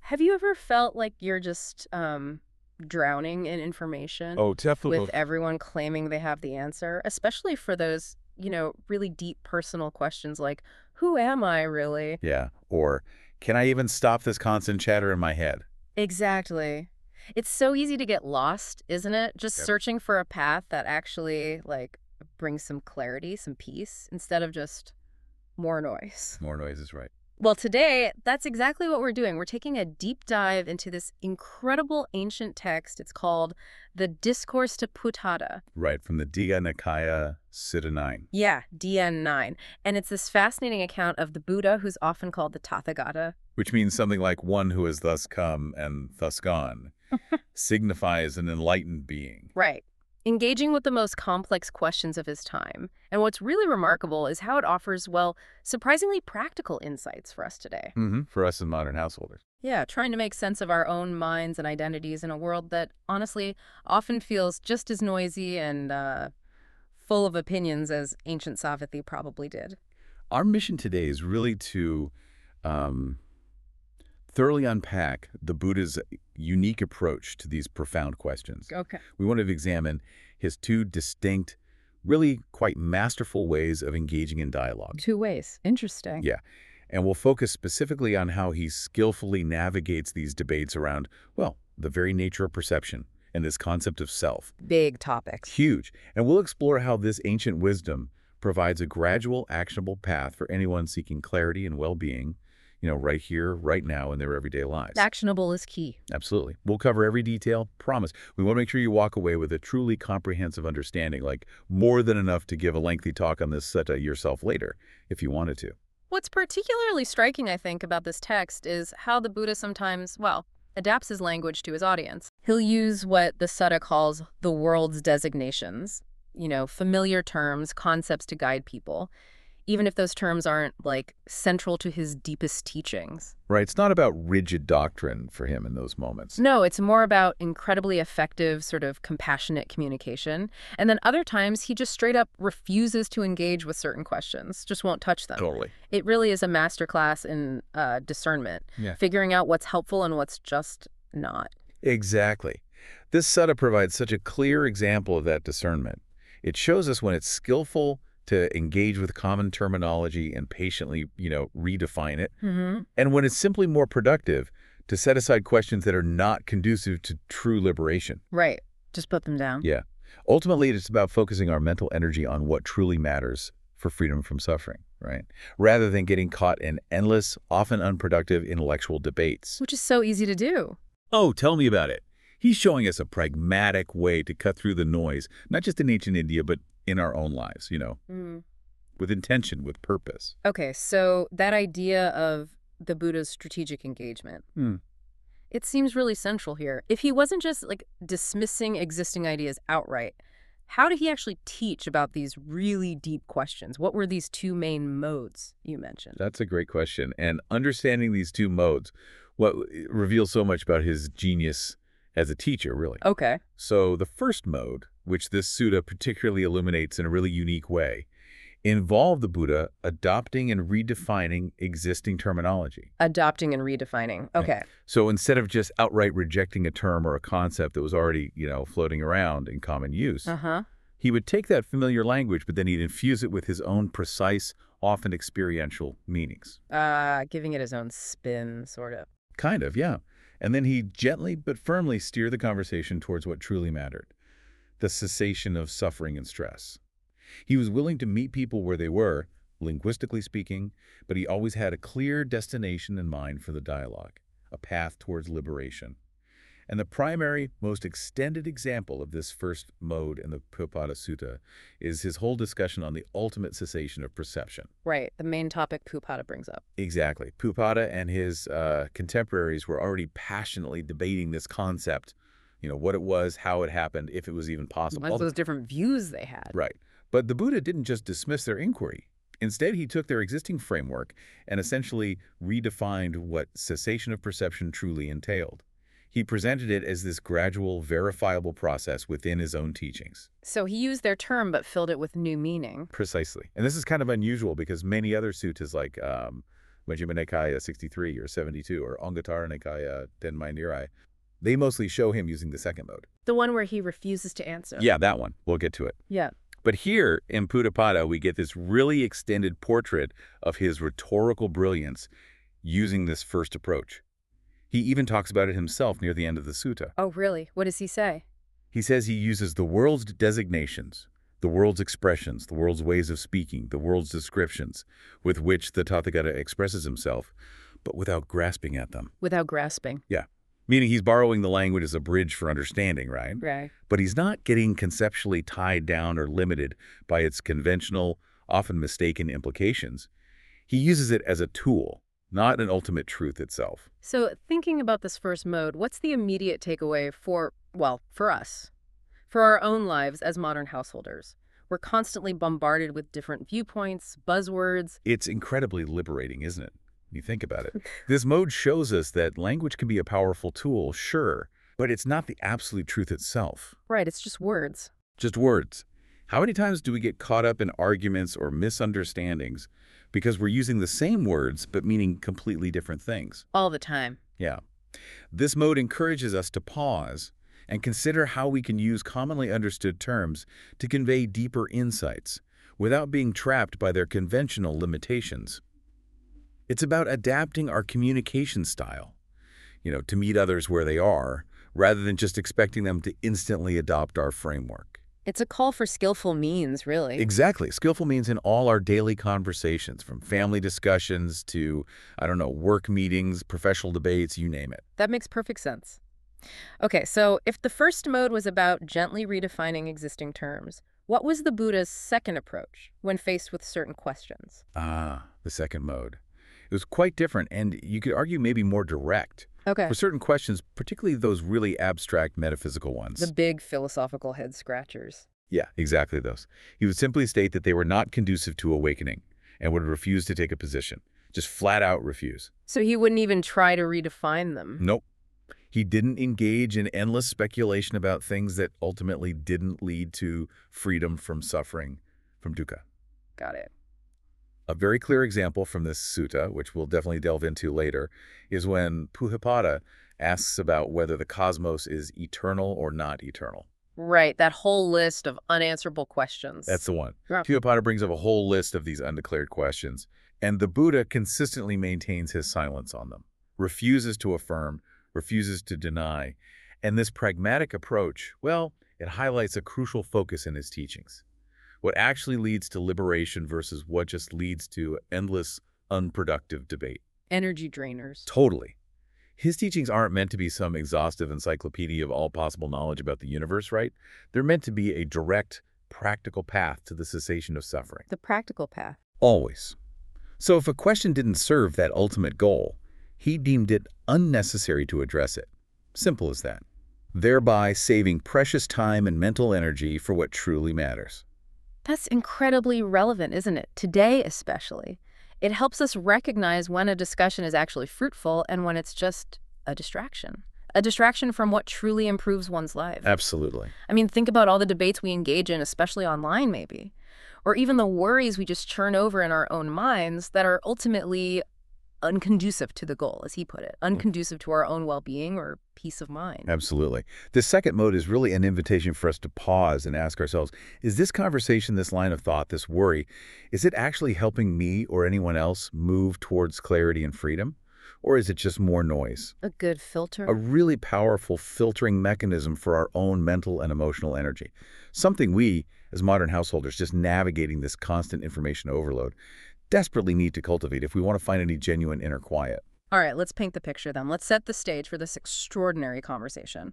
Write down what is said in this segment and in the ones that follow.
Have you ever felt like you're just drowning in information Oh, with definitely. everyone claiming they have the answer, especially for those, really deep personal questions like, who am I really? Yeah. Or can I even stop this constant chatter in my head? Exactly. It's so easy to get lost, isn't it? Just Yep. searching for a path that actually brings some clarity, some peace instead of just more noise. More noise is right. Well, today, that's exactly what we're doing. We're taking a deep dive into this incredible ancient text. It's called the Discourse to Puttada. Right, from the Digha Nikaya Sutta 9, Yeah, DN9. And it's this fascinating account of the Buddha, who's often called the Tathagata. which means something like one who has thus come and thus gone, signifies an enlightened being. Right. Engaging with the most complex questions of his time. And what's really remarkable is how it offers, well, surprisingly practical insights for us today. For us as modern householders. Yeah, trying to make sense of our own minds and identities in a world that, honestly, often feels just as noisy and full of opinions as ancient Savatthi probably did. Our mission today is really to um, thoroughly unpack the Buddha's unique approach to these profound questions. Okay. We want to examine his two distinct, really quite masterful ways of engaging in dialogue. Two ways. Interesting. Yeah. And we'll focus specifically on how he skillfully navigates these debates around, well, the very nature of perception and this concept of self. Big topics. Huge. And we'll explore how this ancient wisdom provides a gradual, actionable path for anyone seeking clarity and well-being, right here, right now in their everyday lives. Actionable is key. Absolutely. We'll cover every detail, promise. We want to make sure you walk away with a truly comprehensive understanding, like more than enough to give a lengthy talk on this sutta yourself later, if you wanted to. What's particularly striking, I think, about this text is how the Buddha sometimes, well, adapts his language to his audience. He'll use what the sutta calls the world's designations, familiar terms, concepts to guide people, even if those terms aren't, central to his deepest teachings. Right. It's not about rigid doctrine for him in those moments. No, it's more about incredibly effective, sort of compassionate communication. And then other times, he just straight up refuses to engage with certain questions, just won't touch them. Totally. It really is a masterclass in discernment, Yeah. figuring out what's helpful and what's just not. Exactly. This sutta provides such a clear example of that discernment. It shows us when it's skillful to engage with common terminology and patiently, redefine it, and when it's simply more productive to set aside questions that are not conducive to true liberation. Right. Just put them down. Yeah. Ultimately, it's about focusing our mental energy on what truly matters for freedom from suffering, right? Rather than getting caught in endless, often unproductive intellectual debates. Which is so easy to do. Oh, tell me about it. He's showing us a pragmatic way to cut through the noise, not just in ancient India, but in our own lives, with intention, with purpose. Okay, so that idea of the Buddha's strategic engagement, it seems really central here. If he wasn't just dismissing existing ideas outright, how did he actually teach about these really deep questions? What were these two main modes you mentioned? That's a great question. And understanding these two modes, what reveals so much about his genius as a teacher, really. Okay. So the first mode, which this sutta particularly illuminates in a really unique way, involved the Buddha adopting and redefining existing terminology. Adopting and redefining. Okay. So instead of just outright rejecting a term or a concept that was already, floating around in common use, he would take that familiar language, but then he'd infuse it with his own precise, often experiential meanings. Giving it his own spin, sort of. Kind of, yeah. And then he'd gently but firmly steer the conversation towards what truly mattered, the cessation of suffering and stress. He was willing to meet people where they were, linguistically speaking, but he always had a clear destination in mind for the dialogue, a path towards liberation. And the primary, most extended example of this first mode in the Puttada Sutta is his whole discussion on the ultimate cessation of perception. Right, the main topic Puttada brings up. Exactly. Puttada and his contemporaries were already passionately debating this concept, what it was, how it happened, if it was even possible. All those different views they had. Right. But the Buddha didn't just dismiss their inquiry. Instead, he took their existing framework and essentially redefined what cessation of perception truly entailed. He presented it as this gradual, verifiable process within his own teachings. So he used their term but filled it with new meaning. Precisely. And this is kind of unusual because many other suttas like Majjhima Nikaya 63 or 72, or Anguttara Nikaya Tenmai Nirai, they mostly show him using the second mode. The one where he refuses to answer. Yeah, that one. We'll get to it. Yeah. But here in Puttapada, we get this really extended portrait of his rhetorical brilliance using this first approach. He even talks about it himself near the end of the sutta. Oh, really? What does he say? He says he uses the world's designations, the world's expressions, the world's ways of speaking, the world's descriptions, with which the Tathagata expresses himself, but without grasping at them. Without grasping. Yeah. Meaning he's borrowing the language as a bridge for understanding, right? Right. But he's not getting conceptually tied down or limited by its conventional, often mistaken implications. He uses it as a tool, not an ultimate truth itself. So thinking about this first mode, what's the immediate takeaway for us? For our own lives as modern householders? We're constantly bombarded with different viewpoints, buzzwords. It's incredibly liberating, isn't it? You think about it. This mode shows us that language can be a powerful tool, sure, but it's not the absolute truth itself. Right, it's just words. Just words. How many times do we get caught up in arguments or misunderstandings because we're using the same words but meaning completely different things? All the time. Yeah. This mode encourages us to pause and consider how we can use commonly understood terms to convey deeper insights without being trapped by their conventional limitations. It's about adapting our communication style, to meet others where they are, rather than just expecting them to instantly adopt our framework. It's a call for skillful means, really. Exactly. Skillful means in all our daily conversations, from family discussions to, work meetings, professional debates, you name it. That makes perfect sense. Okay, so if the first mode was about gently redefining existing terms, what was the Buddha's second approach when faced with certain questions? The second mode. It was quite different, and you could argue maybe more direct. Okay. For certain questions, particularly those really abstract metaphysical ones. The big philosophical head-scratchers. Yeah, exactly those. He would simply state that they were not conducive to awakening and would refuse to take a position. Just flat out refuse. So he wouldn't even try to redefine them? Nope. He didn't engage in endless speculation about things that ultimately didn't lead to freedom from suffering, from dukkha. Got it. A very clear example from this sutta, which we'll definitely delve into later, is when Puttapada asks about whether the cosmos is eternal or not eternal. Right, that whole list of unanswerable questions. That's the one. Yeah. Puttapada brings up a whole list of these undeclared questions, and the Buddha consistently maintains his silence on them, refuses to affirm, refuses to deny, and this pragmatic approach, it highlights a crucial focus in his teachings. What actually leads to liberation versus what just leads to endless, unproductive debate. Energy drainers. Totally. His teachings aren't meant to be some exhaustive encyclopedia of all possible knowledge about the universe, right? They're meant to be a direct, practical path to the cessation of suffering. The practical path. Always. So if a question didn't serve that ultimate goal, he deemed it unnecessary to address it. Simple as that. Thereby saving precious time and mental energy for what truly matters. That's incredibly relevant, isn't it? Today, especially. It helps us recognize when a discussion is actually fruitful and when it's just a distraction. A distraction from what truly improves one's life. Absolutely. I mean, think about all the debates we engage in, especially online, maybe. Or even the worries we just churn over in our own minds that are ultimately unconducive to the goal, as he put it, unconducive to our own well-being or peace of mind. Absolutely. The second mode is really an invitation for us to pause and ask ourselves, is this conversation, this line of thought, this worry, is it actually helping me or anyone else move towards clarity and freedom? Or is it just more noise? A good filter? A really powerful filtering mechanism for our own mental and emotional energy. Something we, as modern householders, just navigating this constant information overload, desperately need to cultivate if we want to find any genuine inner quiet. All right, let's paint the picture then. Let's set the stage for this extraordinary conversation.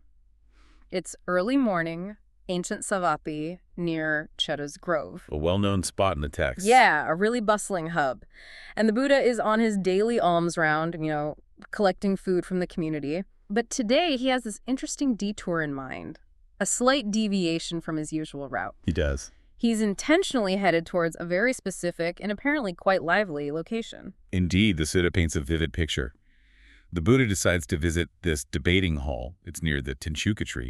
It's early morning, ancient Savapi, near Chedda's Grove. A well-known spot in the text. Yeah, a really bustling hub. And the Buddha is on his daily alms round, collecting food from the community. But today he has this interesting detour in mind, a slight deviation from his usual route. He does. He's intentionally headed towards a very specific and apparently quite lively location. Indeed, the sutta paints a vivid picture. The Buddha decides to visit this debating hall, it's near the Tenshuka tree,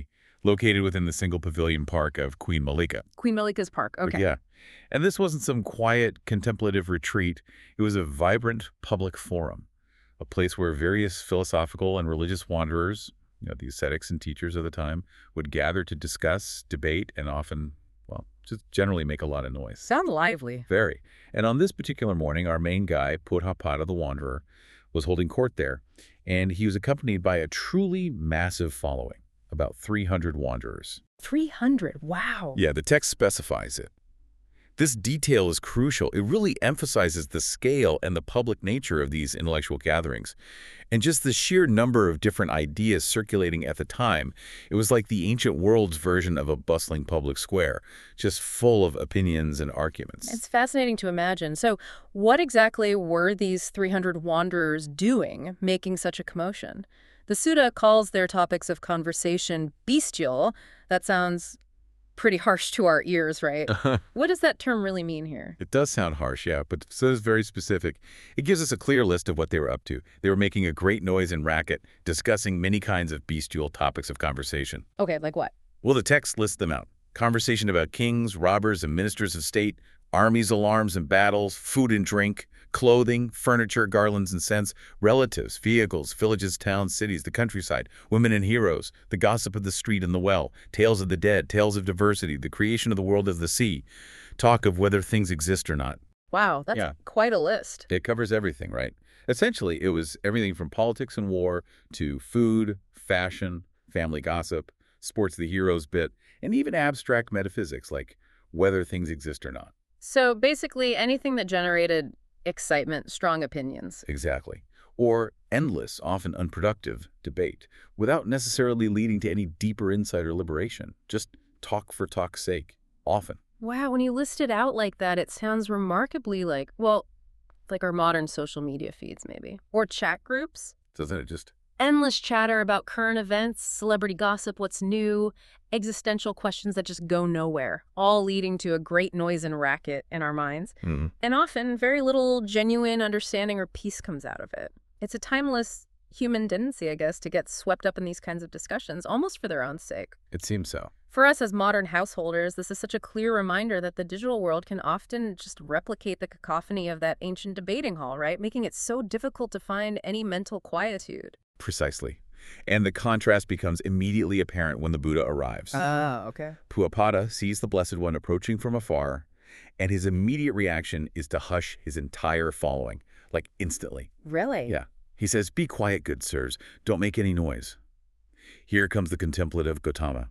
located within the single pavilion park of Queen Malika. Queen Malika's Park. But Okay. yeah. And this wasn't some quiet, contemplative retreat. It was a vibrant public forum, a place where various philosophical and religious wanderers, the ascetics and teachers of the time, would gather to discuss, debate, and often, well, just generally make a lot of noise. Sound lively. Very. And on this particular morning, our main guy, Puthapada the Wanderer, was holding court there, and he was accompanied by a truly massive following, about 300 wanderers. 300. Wow. Yeah, the text specifies it. This detail is crucial. It really emphasizes the scale and the public nature of these intellectual gatherings. And just the sheer number of different ideas circulating at the time, it was like the ancient world's version of a bustling public square, just full of opinions and arguments. It's fascinating to imagine. So what exactly were these 300 wanderers doing, making such a commotion? The Sutta calls their topics of conversation bestial. That sounds pretty harsh to our ears, right? What does that term really mean here? It does sound harsh, yeah, but so is very specific. It gives us a clear list of what they were up to. They were making a great noise and racket, discussing many kinds of bestial topics of conversation. Okay, like what? Well, the text lists them out. Conversation about kings, robbers, and ministers of state, armies, alarms, and battles, food and drink, clothing, furniture, garlands and scents, relatives, vehicles, villages, towns, cities, the countryside, women and heroes, the gossip of the street and the well, tales of the dead, tales of diversity, the creation of the world as the sea, talk of whether things exist or not. Wow, that's Yeah. quite a list. It covers everything, right? Essentially, it was everything from politics and war to food, fashion, family gossip, sports the heroes bit, and even abstract metaphysics like whether things exist or not. So basically anything that generated excitement, strong opinions. Exactly. Or endless, often unproductive, debate without necessarily leading to any deeper insight or liberation. Just talk for talk's sake, often. Wow, when you list it out like that, it sounds remarkably like, well, like our modern social media feeds maybe. Or chat groups. Doesn't it just... Endless chatter about current events, celebrity gossip, what's new, existential questions that just go nowhere, all leading to a great noise and racket in our minds. And often very little genuine understanding or peace comes out of it. It's a timeless human tendency, I guess, to get swept up in these kinds of discussions, almost for their own sake. It seems so. For us as modern householders, this is such a clear reminder that the digital world can often just replicate the cacophony of that ancient debating hall, right? Making it so difficult to find any mental quietude. Precisely. And the contrast becomes immediately apparent when the Buddha arrives. Oh, okay. Puthapada sees the Blessed One approaching from afar, and his immediate reaction is to hush his entire following, like instantly. Really? Yeah. He says, "Be quiet, good sirs. Don't make any noise." Here comes the contemplative Gautama.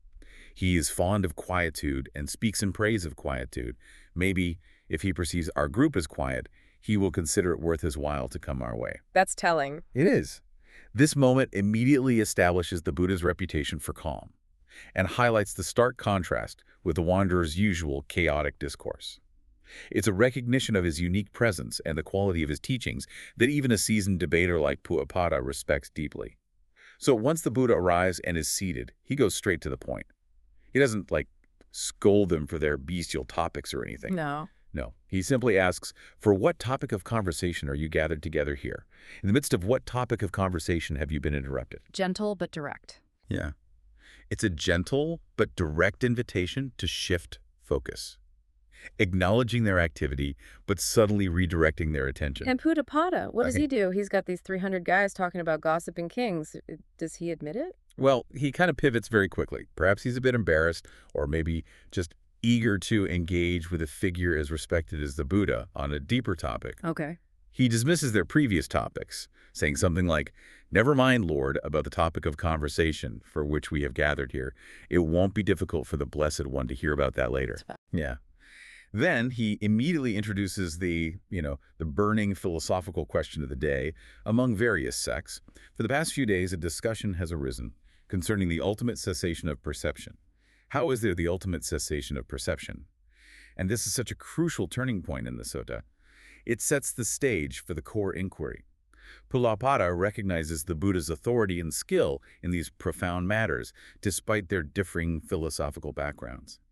He is fond of quietude and speaks in praise of quietude. Maybe, if he perceives our group as quiet, he will consider it worth his while to come our way. That's telling. It is. This moment immediately establishes the Buddha's reputation for calm and highlights the stark contrast with the wanderer's usual chaotic discourse. It's a recognition of his unique presence and the quality of his teachings that even a seasoned debater like Puthapada respects deeply. So once the Buddha arrives and is seated, he goes straight to the point. He doesn't, scold them for their bestial topics or anything. No. No, he simply asks, for what topic of conversation are you gathered together here? In the midst of what topic of conversation have you been interrupted? Gentle but direct. Yeah. It's a gentle but direct invitation to shift focus, acknowledging their activity but subtly redirecting their attention. And Puthapada, what does Okay. he do? He's got these 300 guys talking about gossiping kings. Does he admit it? Well, he kind of pivots very quickly. Perhaps he's a bit embarrassed or maybe just eager to engage with a figure as respected as the Buddha on a deeper topic. Okay. He dismisses their previous topics, saying something like, "Never mind, Lord, about the topic of conversation for which we have gathered here. It won't be difficult for the Blessed One to hear about that later." That's fine. Yeah. Then he immediately introduces the burning philosophical question of the day among various sects. For the past few days, a discussion has arisen concerning the ultimate cessation of perception. How is there the ultimate cessation of perception? And this is such a crucial turning point in the sutta. It sets the stage for the core inquiry. Puthapada recognizes the Buddha's authority and skill in these profound matters, despite their differing philosophical backgrounds.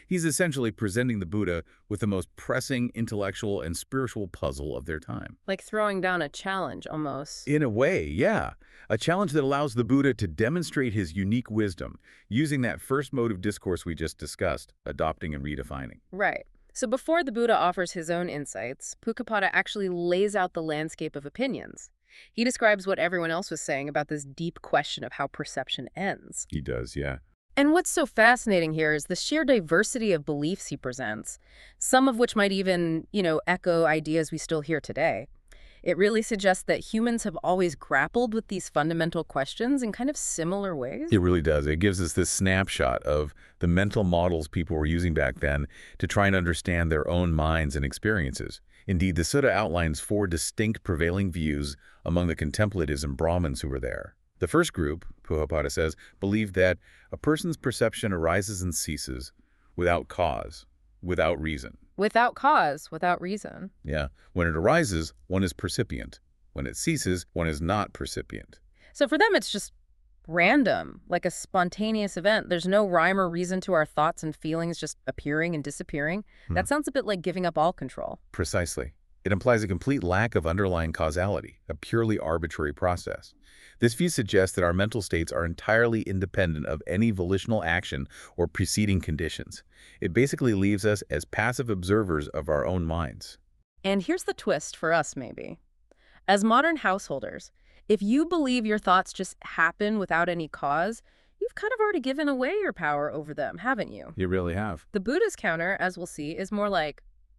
He's essentially presenting the Buddha with the most pressing intellectual and spiritual puzzle of their time. Like throwing down a challenge, almost. In a way, yeah. A challenge that allows the Buddha to demonstrate his unique wisdom, using that first mode of discourse we just discussed, adopting and redefining. Right. So before the Buddha offers his own insights, Pukkapada actually lays out the landscape of opinions. He describes what everyone else was saying about this deep question of how perception ends. He does, yeah. And what's so fascinating here is the sheer diversity of beliefs he presents, some of which might even, echo ideas we still hear today. It really suggests that humans have always grappled with these fundamental questions in kind of similar ways. It really does. It gives us this snapshot of the mental models people were using back then to try and understand their own minds and experiences. Indeed, the Sutta outlines 4 distinct prevailing views among the contemplatives and Brahmins who were there. The first group, Pujapata says, believed that a person's perception arises and ceases without cause, without reason. Without cause, without reason. Yeah. When it arises, one is percipient. When it ceases, one is not percipient. So for them, it's just random, like a spontaneous event. There's no rhyme or reason to our thoughts and feelings just appearing and disappearing. That sounds a bit like giving up all control. Precisely. It implies a complete lack of underlying causality, a purely arbitrary process. This view suggests that our mental states are entirely independent of any volitional action or preceding conditions. It basically leaves us as passive observers of our own minds. And here's the twist for us, maybe. As modern householders, if you believe your thoughts just happen without any cause, you've kind of already given away your power over them, haven't you? You really have. The Buddha's counter, as we'll see, is more like,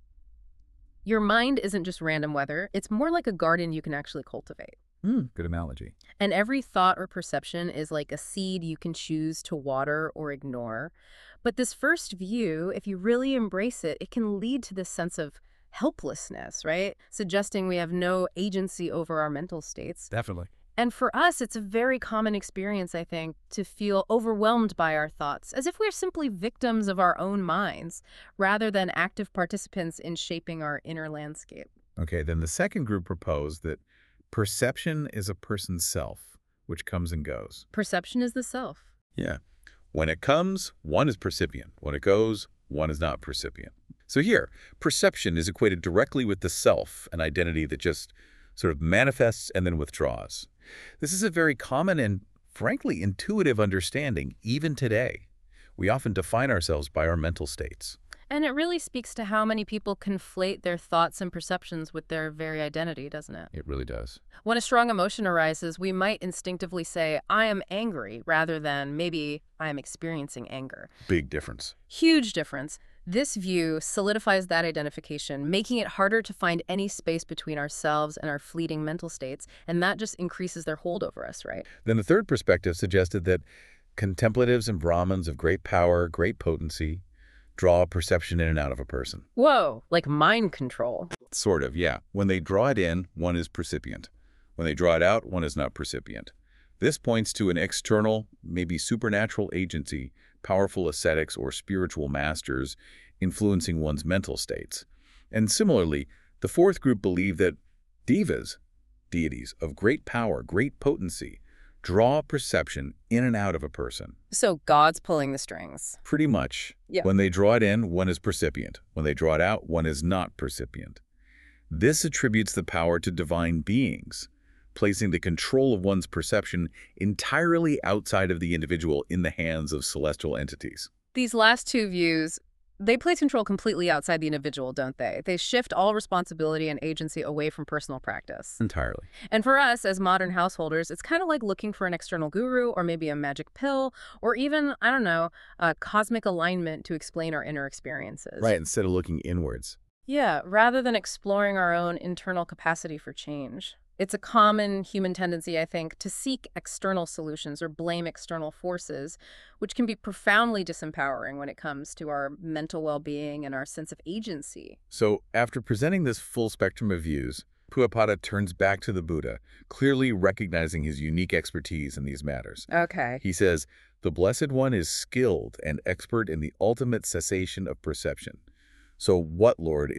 your mind isn't just random weather, it's more like a garden you can actually cultivate. Good analogy. And every thought or perception is like a seed you can choose to water or ignore. But this first view, if you really embrace it, it can lead to this sense of helplessness, right? Suggesting we have no agency over our mental states. Definitely. And for us, it's a very common experience, I think, to feel overwhelmed by our thoughts, as if we're simply victims of our own minds, rather than active participants in shaping our inner landscape. Okay, then the second group proposed that perception is a person's self, which comes and goes. Perception is the self. Yeah. When it comes, one is percipient. When it goes, one is not percipient. So here, perception is equated directly with the self, an identity that just sort of manifests and then withdraws. This is a very common and, frankly, intuitive understanding, even today. We often define ourselves by our mental states. And it really speaks to how many people conflate their thoughts and perceptions with their very identity, doesn't it? It really does. When a strong emotion arises, we might instinctively say, I am angry, rather than maybe I am experiencing anger. Big difference. Huge difference. This view solidifies that identification, making it harder to find any space between ourselves and our fleeting mental states, and that just increases their hold over us, right? Then the third perspective suggested that contemplatives and Brahmins of great power, great potency, draw perception in and out of a person. Whoa, like mind control. Sort of, yeah. When they draw it in, one is percipient. When they draw it out, one is not percipient. This points to an external, maybe supernatural agency, powerful ascetics or spiritual masters influencing one's mental states. And similarly, the fourth group believed that devas, deities of great power, great potency, draw perception in and out of a person. So God's pulling the strings. Pretty much. Yeah. When they draw it in, one is percipient. When they draw it out, one is not percipient. This attributes the power to divine beings, placing the control of one's perception entirely outside of the individual in the hands of celestial entities. These last two views, they place control completely outside the individual, don't they? They shift all responsibility and agency away from personal practice. Entirely. And for us, as modern householders, it's kind of like looking for an external guru or maybe a magic pill or even, I don't know, a cosmic alignment to explain our inner experiences. Right, instead of looking inwards. Yeah, rather than exploring our own internal capacity for change. It's a common human tendency, I think, to seek external solutions or blame external forces, which can be profoundly disempowering when it comes to our mental well-being and our sense of agency. So, after presenting this full spectrum of views, Pujapata turns back to the Buddha, clearly recognizing his unique expertise in these matters. Okay. He says, "The Blessed One is skilled and expert in the ultimate cessation of perception. So what, Lord, is the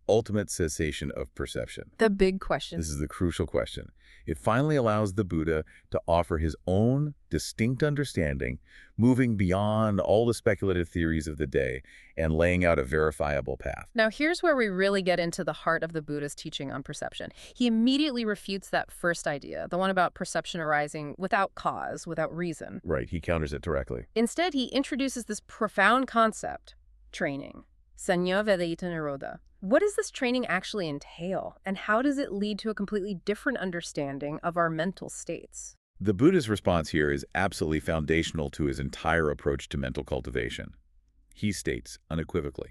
ultimate cessation of perception. The big question. This is the crucial question. It finally allows the Buddha to offer his own distinct understanding, moving beyond all the speculative theories of the day and laying out a verifiable path. Now, here's where we really get into the heart of the Buddha's teaching on perception. He immediately refutes that first idea, the one about perception arising without cause, without reason. Right, he counters it directly. Instead, he introduces this profound concept, training, Sanya Vedita Nirodha. What does this training actually entail, and how does it lead to a completely different understanding of our mental states? The Buddha's response here is absolutely foundational to his entire approach to mental cultivation. He states unequivocally,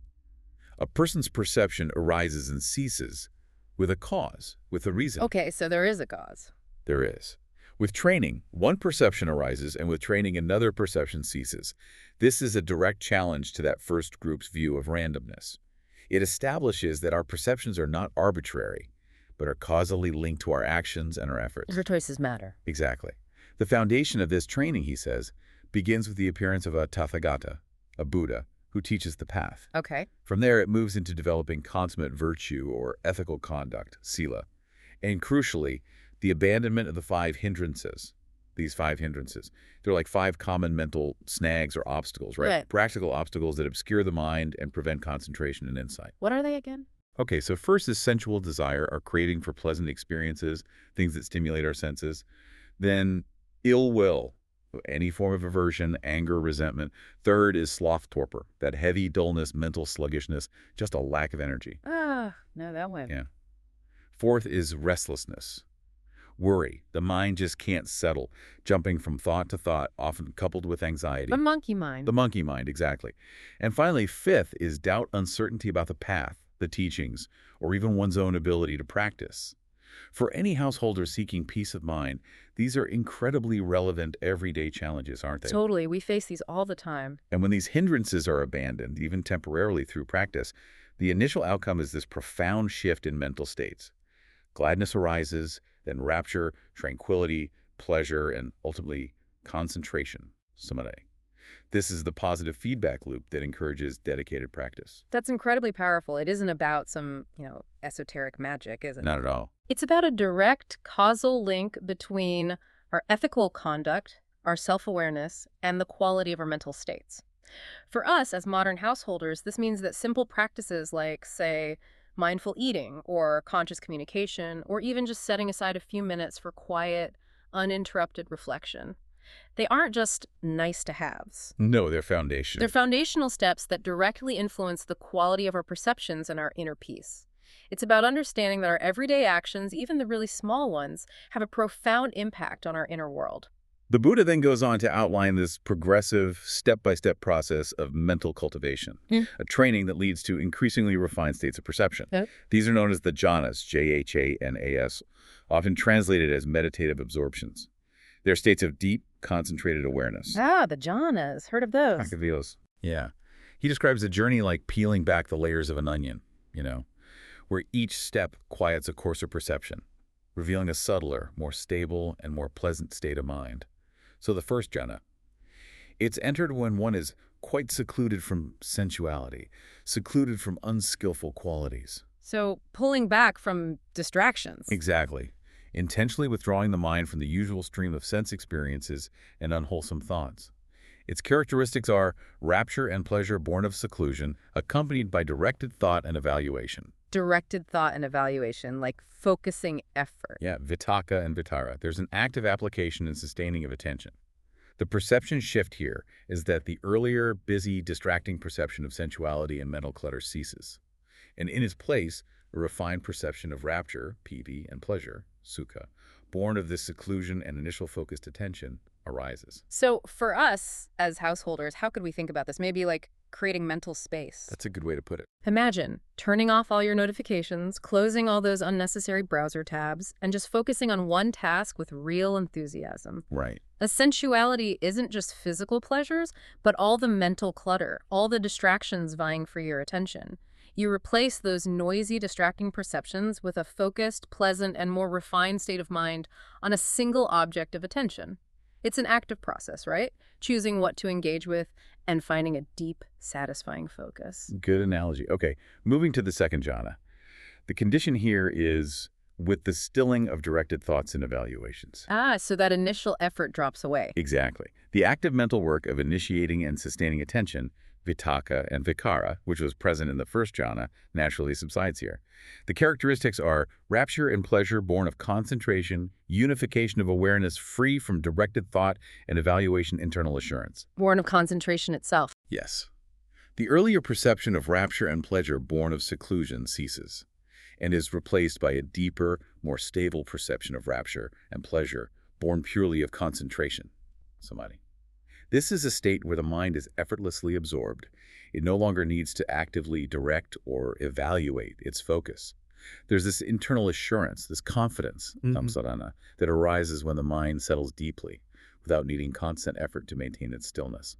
a person's perception arises and ceases with a cause, with a reason. Okay, so there is a cause. There is. With training, one perception arises, and with training, another perception ceases. This is a direct challenge to that first group's view of randomness. It establishes that our perceptions are not arbitrary, but are causally linked to our actions and our efforts. Your choices matter. Exactly. The foundation of this training, he says, begins with the appearance of a Tathagata, a Buddha, who teaches the path. Okay. From there, it moves into developing consummate virtue or ethical conduct, sila, and crucially, the abandonment of the 5 hindrances. These 5 hindrances. They're like 5 common mental snags or obstacles, right? Right. Practical obstacles that obscure the mind and prevent concentration and insight. What are they again? Okay, so first is sensual desire, our craving for pleasant experiences, things that stimulate our senses. Then ill will, any form of aversion, anger, resentment. Third is sloth torpor, that heavy dullness, mental sluggishness, just a lack of energy. Ah, no, that one. Yeah. Fourth is restlessness. Worry. The mind just can't settle, jumping from thought to thought, often coupled with anxiety. The monkey mind. The monkey mind, exactly. And finally, fifth is doubt, uncertainty about the path, the teachings, or even one's own ability to practice. For any householder seeking peace of mind, these are incredibly relevant everyday challenges, aren't they? Totally. We face these all the time. And when these hindrances are abandoned, even temporarily through practice, the initial outcome is this profound shift in mental states. Gladness arises, then rapture, tranquility, pleasure, and ultimately concentration, samadhi. This is the positive feedback loop that encourages dedicated practice. That's incredibly powerful. It isn't about some, esoteric magic, is it? Not at all. It's about a direct causal link between our ethical conduct, our self-awareness, and the quality of our mental states. For us as modern householders, this means that simple practices like, say, mindful eating or conscious communication, or even just setting aside a few minutes for quiet, uninterrupted reflection. They aren't just nice-to-haves. No, they're foundational. They're foundational steps that directly influence the quality of our perceptions and our inner peace. It's about understanding that our everyday actions, even the really small ones, have a profound impact on our inner world. The Buddha then goes on to outline this progressive, step-by-step process of mental cultivation, a training that leads to increasingly refined states of perception. Yep. These are known as the jhanas, J-H-A-N-A-S, often translated as meditative absorptions. They're states of deep, concentrated awareness. Ah, the jhanas. Heard of those. Akavilos. Yeah. He describes the journey like peeling back the layers of an onion, where each step quiets a coarser perception, revealing a subtler, more stable, and more pleasant state of mind. So the first jhana, it's entered when one is quite secluded from sensuality, secluded from unskillful qualities. So pulling back from distractions. Exactly. Intentionally withdrawing the mind from the usual stream of sense experiences and unwholesome thoughts. Its characteristics are rapture and pleasure born of seclusion, accompanied by directed thought and evaluation. Directed thought and evaluation, like focusing effort. Yeah, vitaka and vitara. There's an active application and sustaining of attention. The perception shift here is that the earlier, busy, distracting perception of sensuality and mental clutter ceases. And in its place, a refined perception of rapture, piti, and pleasure, sukha, born of this seclusion and initial focused attention, arises. So for us as householders, how could we think about this? Maybe like creating mental space. That's a good way to put it. Imagine turning off all your notifications, closing all those unnecessary browser tabs, and just focusing on one task with real enthusiasm. Right. A sensuality isn't just physical pleasures, but all the mental clutter, all the distractions vying for your attention. You replace those noisy, distracting perceptions with a focused, pleasant, and more refined state of mind on a single object of attention. It's an active process, right? Choosing what to engage with and finding a deep, satisfying focus. Good analogy. Okay, moving to the second jhana. The condition here is with the stilling of directed thoughts and evaluations. Ah, so that initial effort drops away. Exactly. The active mental work of initiating and sustaining attention, vitaka and vikara, which was present in the first jhana, naturally subsides here. The characteristics are rapture and pleasure born of concentration, unification of awareness free from directed thought and evaluation internal assurance. Born of concentration itself. Yes. The earlier perception of rapture and pleasure born of seclusion ceases and is replaced by a deeper, more stable perception of rapture and pleasure born purely of concentration, samadhi. This is a state where the mind is effortlessly absorbed. It no longer needs to actively direct or evaluate its focus. There's this internal assurance, this confidence, samsarana, that arises when the mind settles deeply without needing constant effort to maintain its stillness.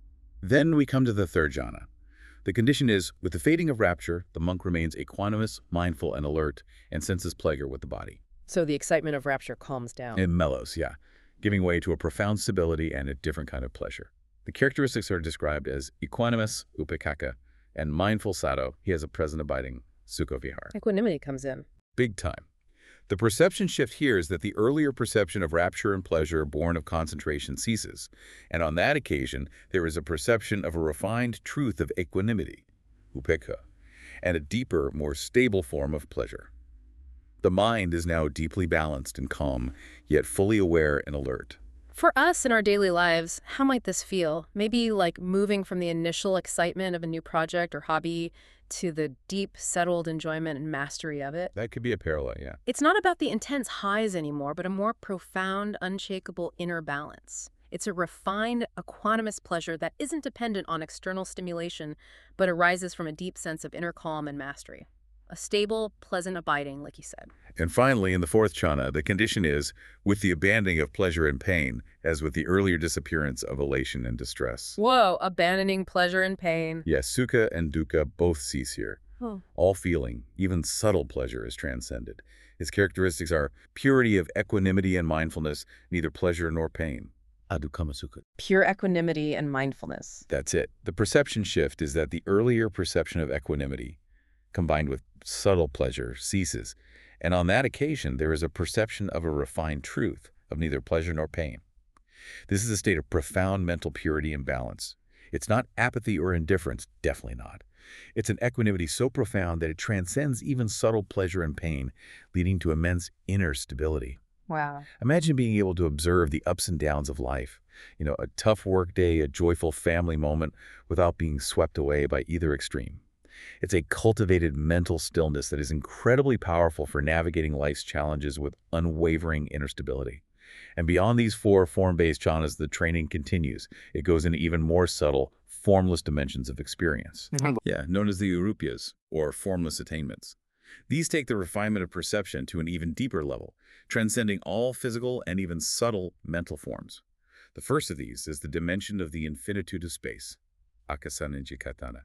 Then we come to the third jhana. The condition is, with the fading of rapture, the monk remains equanimous, mindful, and alert, and senses pleasure with the body. So the excitement of rapture calms down. It mellows, yeah, giving way to a profound stability and a different kind of pleasure. The characteristics are described as equanimous, upekkha, and mindful sato. He has a present abiding, sukha vihara. Equanimity comes in. Big time. The perception shift here is that the earlier perception of rapture and pleasure born of concentration ceases, and on that occasion, there is a perception of a refined truth of equanimity, upekkha, and a deeper, more stable form of pleasure. The mind is now deeply balanced and calm, yet fully aware and alert. For us in our daily lives, how might this feel? Maybe like moving from the initial excitement of a new project or hobby to the deep, settled enjoyment and mastery of it. That could be a parallel, yeah. It's not about the intense highs anymore, but a more profound, unshakable inner balance. It's a refined, equanimous pleasure that isn't dependent on external stimulation, but arises from a deep sense of inner calm and mastery. A stable, pleasant abiding, like you said. And finally, in the fourth jhana, the condition is, with the abandoning of pleasure and pain, as with the earlier disappearance of elation and distress. Whoa, abandoning pleasure and pain. Yes, sukha and dukkha both cease here. Oh. All feeling, even subtle pleasure, is transcended. Its characteristics are purity of equanimity and mindfulness, neither pleasure nor pain. Adukkhama sukha. Pure equanimity and mindfulness. That's it. The perception shift is that the earlier perception of equanimity, combined with subtle pleasure, ceases, and on that occasion there is a perception of a refined truth of neither pleasure nor pain. This is a state of profound mental purity and balance. It's not apathy or indifference, definitely not. It's an equanimity so profound that it transcends even subtle pleasure and pain, leading to immense inner stability. Wow. Imagine being able to observe the ups and downs of life, a tough work day, a joyful family moment, without being swept away by either extreme. It's a cultivated mental stillness that is incredibly powerful for navigating life's challenges with unwavering inner stability. And beyond these four form-based jhanas, the training continues. It goes into even more subtle, formless dimensions of experience. Known as the urupyas, or formless attainments. These take the refinement of perception to an even deeper level, transcending all physical and even subtle mental forms. The first of these is the dimension of the infinitude of space, akasananjikatana.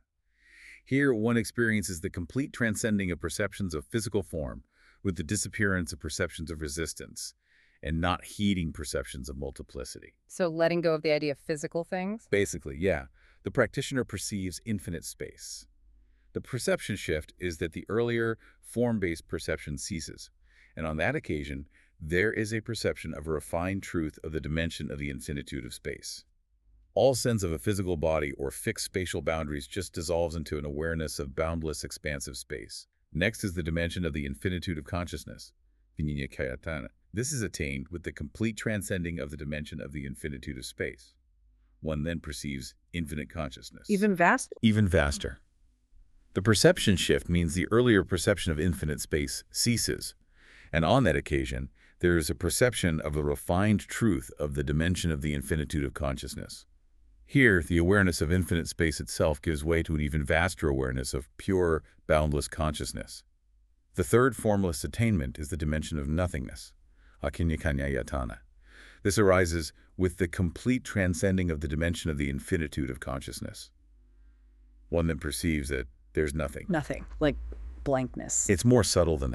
Here, one experiences the complete transcending of perceptions of physical form with the disappearance of perceptions of resistance and not heeding perceptions of multiplicity. So letting go of the idea of physical things? Basically, yeah. The practitioner perceives infinite space. The perception shift is that the earlier form-based perception ceases, and on that occasion, there is a perception of a refined truth of the dimension of the infinitude of space. All sense of a physical body or fixed spatial boundaries just dissolves into an awareness of boundless, expansive space. Next is the dimension of the infinitude of consciousness, viññākayatana. This is attained with the complete transcending of the dimension of the infinitude of space. One then perceives infinite consciousness. Even vaster? Even vaster. The perception shift means the earlier perception of infinite space ceases, and on that occasion, there is a perception of the refined truth of the dimension of the infinitude of consciousness. Here, the awareness of infinite space itself gives way to an even vaster awareness of pure, boundless consciousness. The third formless attainment is the dimension of nothingness, akiññākayatana. This arises with the complete transcending of the dimension of the infinitude of consciousness. One then perceives that there's nothing. Nothing. Like blankness. It's more subtle than that.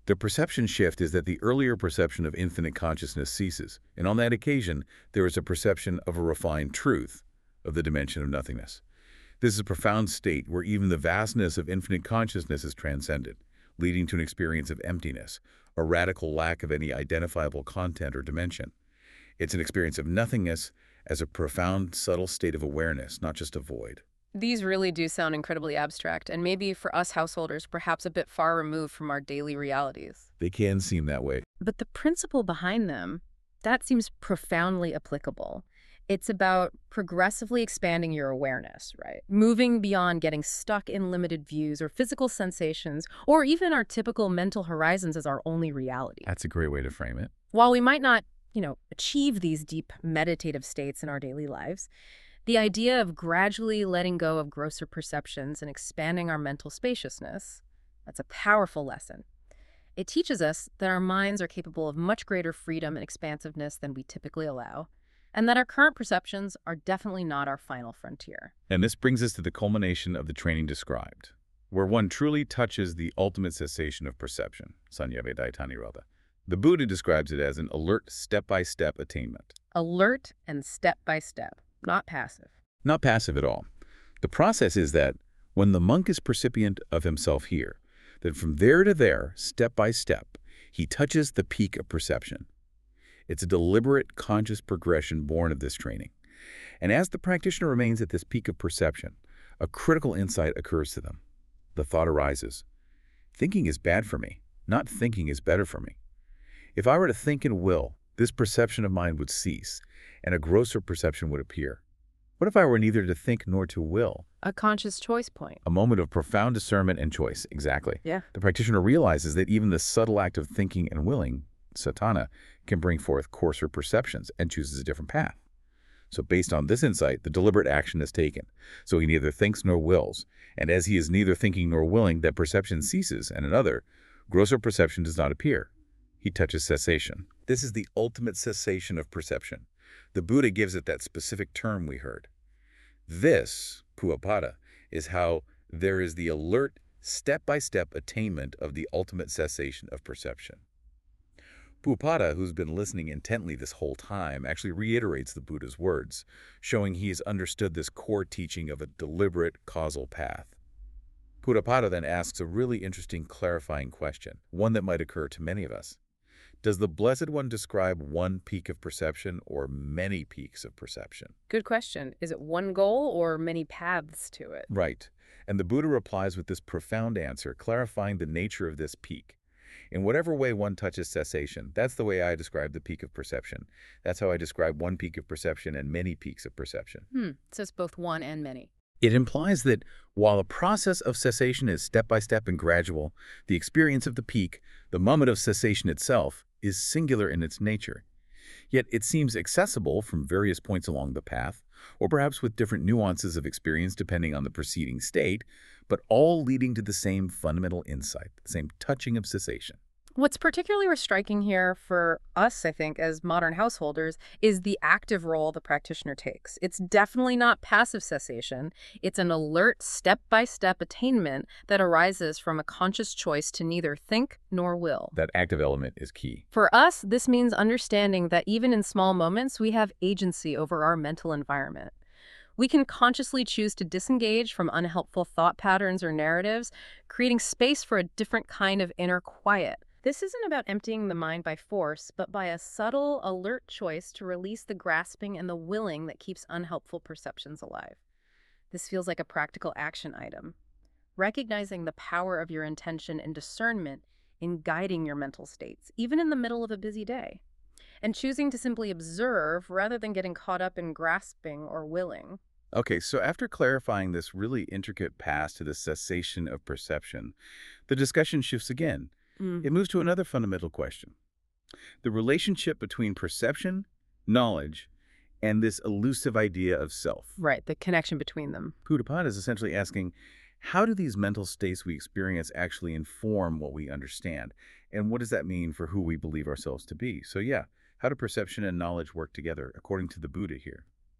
The perception shift is that the earlier perception of infinite consciousness ceases, and on that occasion, there is a perception of a refined truth of the dimension of nothingness. This is a profound state where even the vastness of infinite consciousness is transcended, leading to an experience of emptiness, a radical lack of any identifiable content or dimension. It's an experience of nothingness as a profound, subtle state of awareness, not just a void. These really do sound incredibly abstract, and maybe for us householders, perhaps a bit far removed from our daily realities. They can seem that way. But the principle behind them, that seems profoundly applicable. It's about progressively expanding your awareness, right? Moving beyond getting stuck in limited views or physical sensations, or even our typical mental horizons as our only reality. That's a great way to frame it. While we might not, achieve these deep meditative states in our daily lives, the idea of gradually letting go of grosser perceptions and expanding our mental spaciousness, that's a powerful lesson. It teaches us that our minds are capable of much greater freedom and expansiveness than we typically allow, and that our current perceptions are definitely not our final frontier. And this brings us to the culmination of the training described, where one truly touches the ultimate cessation of perception, Sanya-Vedāyata Nirodha. The Buddha describes it as an alert, step-by-step attainment. Alert and step-by-step, not passive. Not passive at all. The process is that when the monk is percipient of himself here, that from there to there, step by step, he touches the peak of perception. It's a deliberate, conscious progression born of this training. And as the practitioner remains at this peak of perception, a critical insight occurs to them. The thought arises, thinking is bad for me, not thinking is better for me. If I were to think and will, this perception of mine would cease, and a grosser perception would appear. What if I were neither to think nor to will? A conscious choice point. A moment of profound discernment and choice, exactly. Yeah. The practitioner realizes that even the subtle act of thinking and willing, satana, can bring forth coarser perceptions and chooses a different path. So based on this insight, the deliberate action is taken. So he neither thinks nor wills, and as he is neither thinking nor willing, that perception ceases, and another, grosser perception does not appear. He touches cessation. This is the ultimate cessation of perception. The Buddha gives it that specific term we heard. This, Puapada, is how there is the alert, step-by-step attainment of the ultimate cessation of perception. Puapada, who's been listening intently this whole time, actually reiterates the Buddha's words, showing he has understood this core teaching of a deliberate causal path. Puapada then asks a really interesting clarifying question, one that might occur to many of us. Does the Blessed One describe one peak of perception or many peaks of perception? Good question. Is it one goal or many paths to it? Right. And the Buddha replies with this profound answer, clarifying the nature of this peak. In whatever way one touches cessation, that's the way I describe the peak of perception. That's how I describe one peak of perception and many peaks of perception. So it's both one and many. It implies that while the process of cessation is step-by-step and gradual, the experience of the peak, the moment of cessation itself, is singular in its nature. Yet it seems accessible from various points along the path, or perhaps with different nuances of experience depending on the preceding state, but all leading to the same fundamental insight, the same touching of cessation. What's particularly striking here for us, I think, as modern householders, is the active role the practitioner takes. It's definitely not passive cessation. It's an alert, step-by-step attainment that arises from a conscious choice to neither think nor will. That active element is key. For us, this means understanding that even in small moments, we have agency over our mental environment. We can consciously choose to disengage from unhelpful thought patterns or narratives, creating space for a different kind of inner quiet. This isn't about emptying the mind by force, but by a subtle, alert choice to release the grasping and the willing that keeps unhelpful perceptions alive. This feels like a practical action item, recognizing the power of your intention and discernment in guiding your mental states, even in the middle of a busy day, and choosing to simply observe rather than getting caught up in grasping or willing. Okay, so after clarifying this really intricate path to the cessation of perception, the discussion shifts again. It moves to another fundamental question. The relationship between perception, knowledge, and this elusive idea of self. Right, the connection between them. Pudapada is essentially asking, how do these mental states we experience actually inform what we understand? And what does that mean for who we believe ourselves to be? So yeah, how do perception and knowledge work together, according to the Buddha here?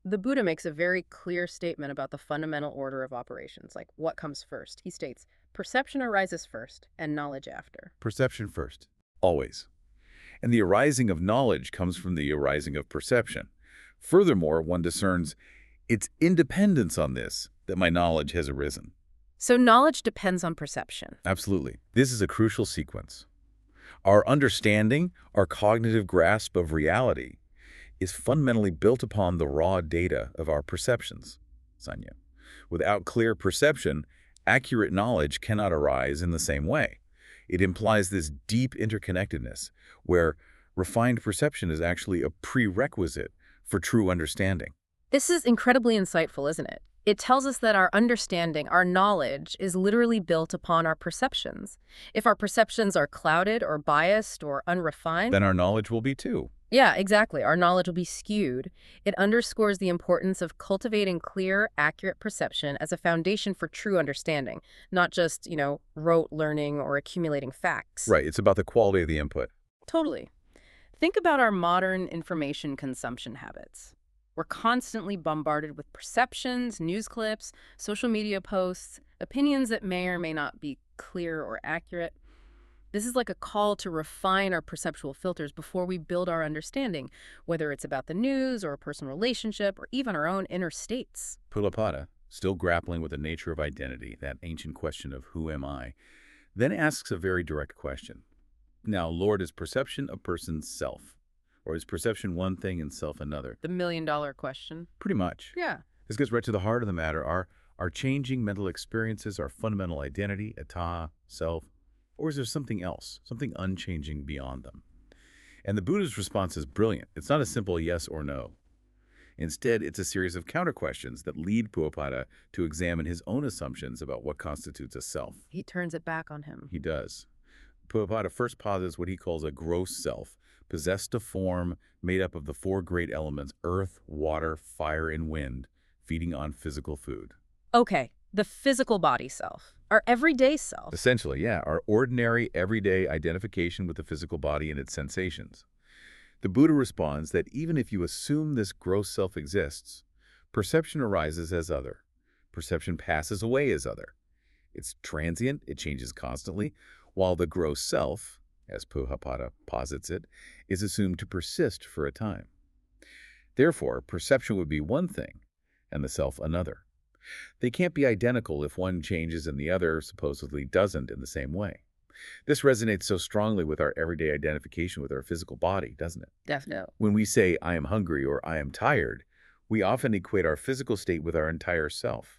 The Buddha makes a very clear statement about the fundamental order of operations, like what comes first. He states, perception arises first and knowledge after. Perception first. Always. And the arising of knowledge comes from the arising of perception. Furthermore, one discerns its independence on this, that my knowledge has arisen. So knowledge depends on perception. Absolutely. This is a crucial sequence. Our understanding, our cognitive grasp of reality, is fundamentally built upon the raw data of our perceptions, Sanya. Without clear perception, accurate knowledge cannot arise in the same way. It implies this deep interconnectedness, where refined perception is actually a prerequisite for true understanding. This is incredibly insightful, isn't it? It tells us that our understanding, our knowledge, is literally built upon our perceptions. If our perceptions are clouded or biased or unrefined, Then our knowledge will be too. yeah, exactly, our knowledge will be skewed. It underscores the importance of cultivating clear, accurate perception as a foundation for true understanding, not just, rote learning or accumulating facts. Right, it's about the quality of the input. Totally. Think about our modern information consumption habits. We're constantly bombarded with perceptions, news clips, social media posts, opinions that may or may not be clear or accurate. This is like a call to refine our perceptual filters before we build our understanding, whether it's about the news or a personal relationship or even our own inner states. Pulapada, still grappling with the nature of identity, that ancient question of who am I, then asks a very direct question. Now, Lord, is perception a person's self? Or is perception one thing and self another? The million-dollar question. Pretty much. Yeah. This gets right to the heart of the matter. Our changing mental experiences, our fundamental identity, atha, self, or is there something else, something unchanging beyond them? And the Buddha's response is brilliant. It's not a simple yes or no. Instead, it's a series of counter-questions that lead Pulapada to examine his own assumptions about what constitutes a self. He turns it back on him. He does. Pulapada first posits what he calls a gross self, possessed of form, made up of the four great elements, earth, water, fire, and wind, feeding on physical food. Okay, the physical body self, our everyday self. Essentially, yeah, our ordinary, everyday identification with the physical body and its sensations. The Buddha responds that even if you assume this gross self exists, perception arises as other. Perception passes away as other. It's transient, it changes constantly, while the gross self, as Pulapada posits it, is assumed to persist for a time. Therefore, perception would be one thing, and the self another. They can't be identical if one changes and the other supposedly doesn't in the same way. This resonates so strongly with our everyday identification with our physical body, doesn't it? Definitely. When we say, I am hungry or I am tired, we often equate our physical state with our entire self.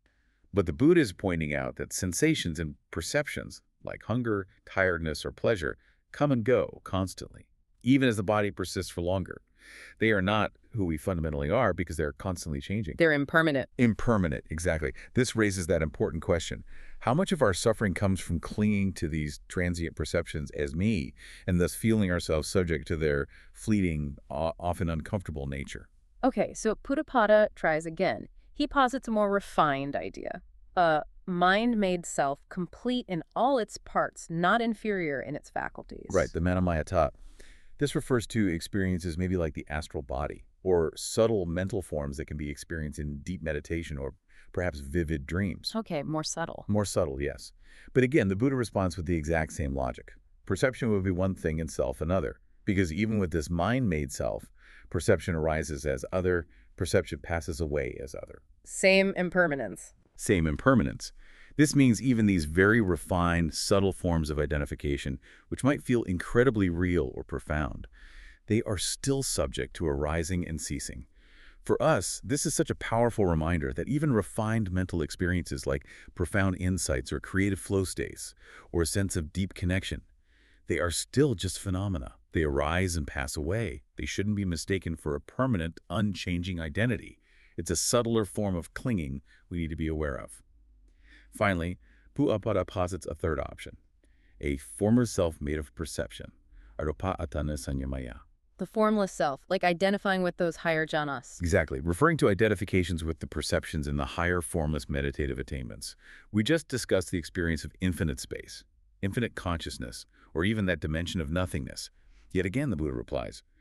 But the Buddha is pointing out that sensations and perceptions, like hunger, tiredness, or pleasure, come and go constantly, even as the body persists for longer. They are not who we fundamentally are because they're constantly changing. They're impermanent. Impermanent, exactly. This raises that important question. How much of our suffering comes from clinging to these transient perceptions as me, and thus feeling ourselves subject to their fleeting, often uncomfortable nature? Okay, so Pulapada tries again. He posits a more refined idea. A mind-made self, complete in all its parts, not inferior in its faculties. Right, the Manamayata. This refers to experiences maybe like the astral body, or subtle mental forms that can be experienced in deep meditation or perhaps vivid dreams. Okay, more subtle. More subtle, yes. But again, the Buddha responds with the exact same logic. Perception would be one thing and self another, because even with this mind-made self, perception arises as other, perception passes away as other. Same impermanence. Same impermanence. This means even these very refined, subtle forms of identification, which might feel incredibly real or profound, they are still subject to arising and ceasing. For us, this is such a powerful reminder that even refined mental experiences like profound insights or creative flow states, or a sense of deep connection, they are still just phenomena. They arise and pass away. They shouldn't be mistaken for a permanent, unchanging identity. It's a subtler form of clinging we need to be aware of. Finally, Pulapada posits a third option, a former self made of perception, arupa atana sanyamaya. The formless self, like identifying with those higher jhanas. Exactly, referring to identifications with the perceptions in the higher formless meditative attainments. We just discussed the experience of infinite space, infinite consciousness, or even that dimension of nothingness. Yet again, the Buddha replies,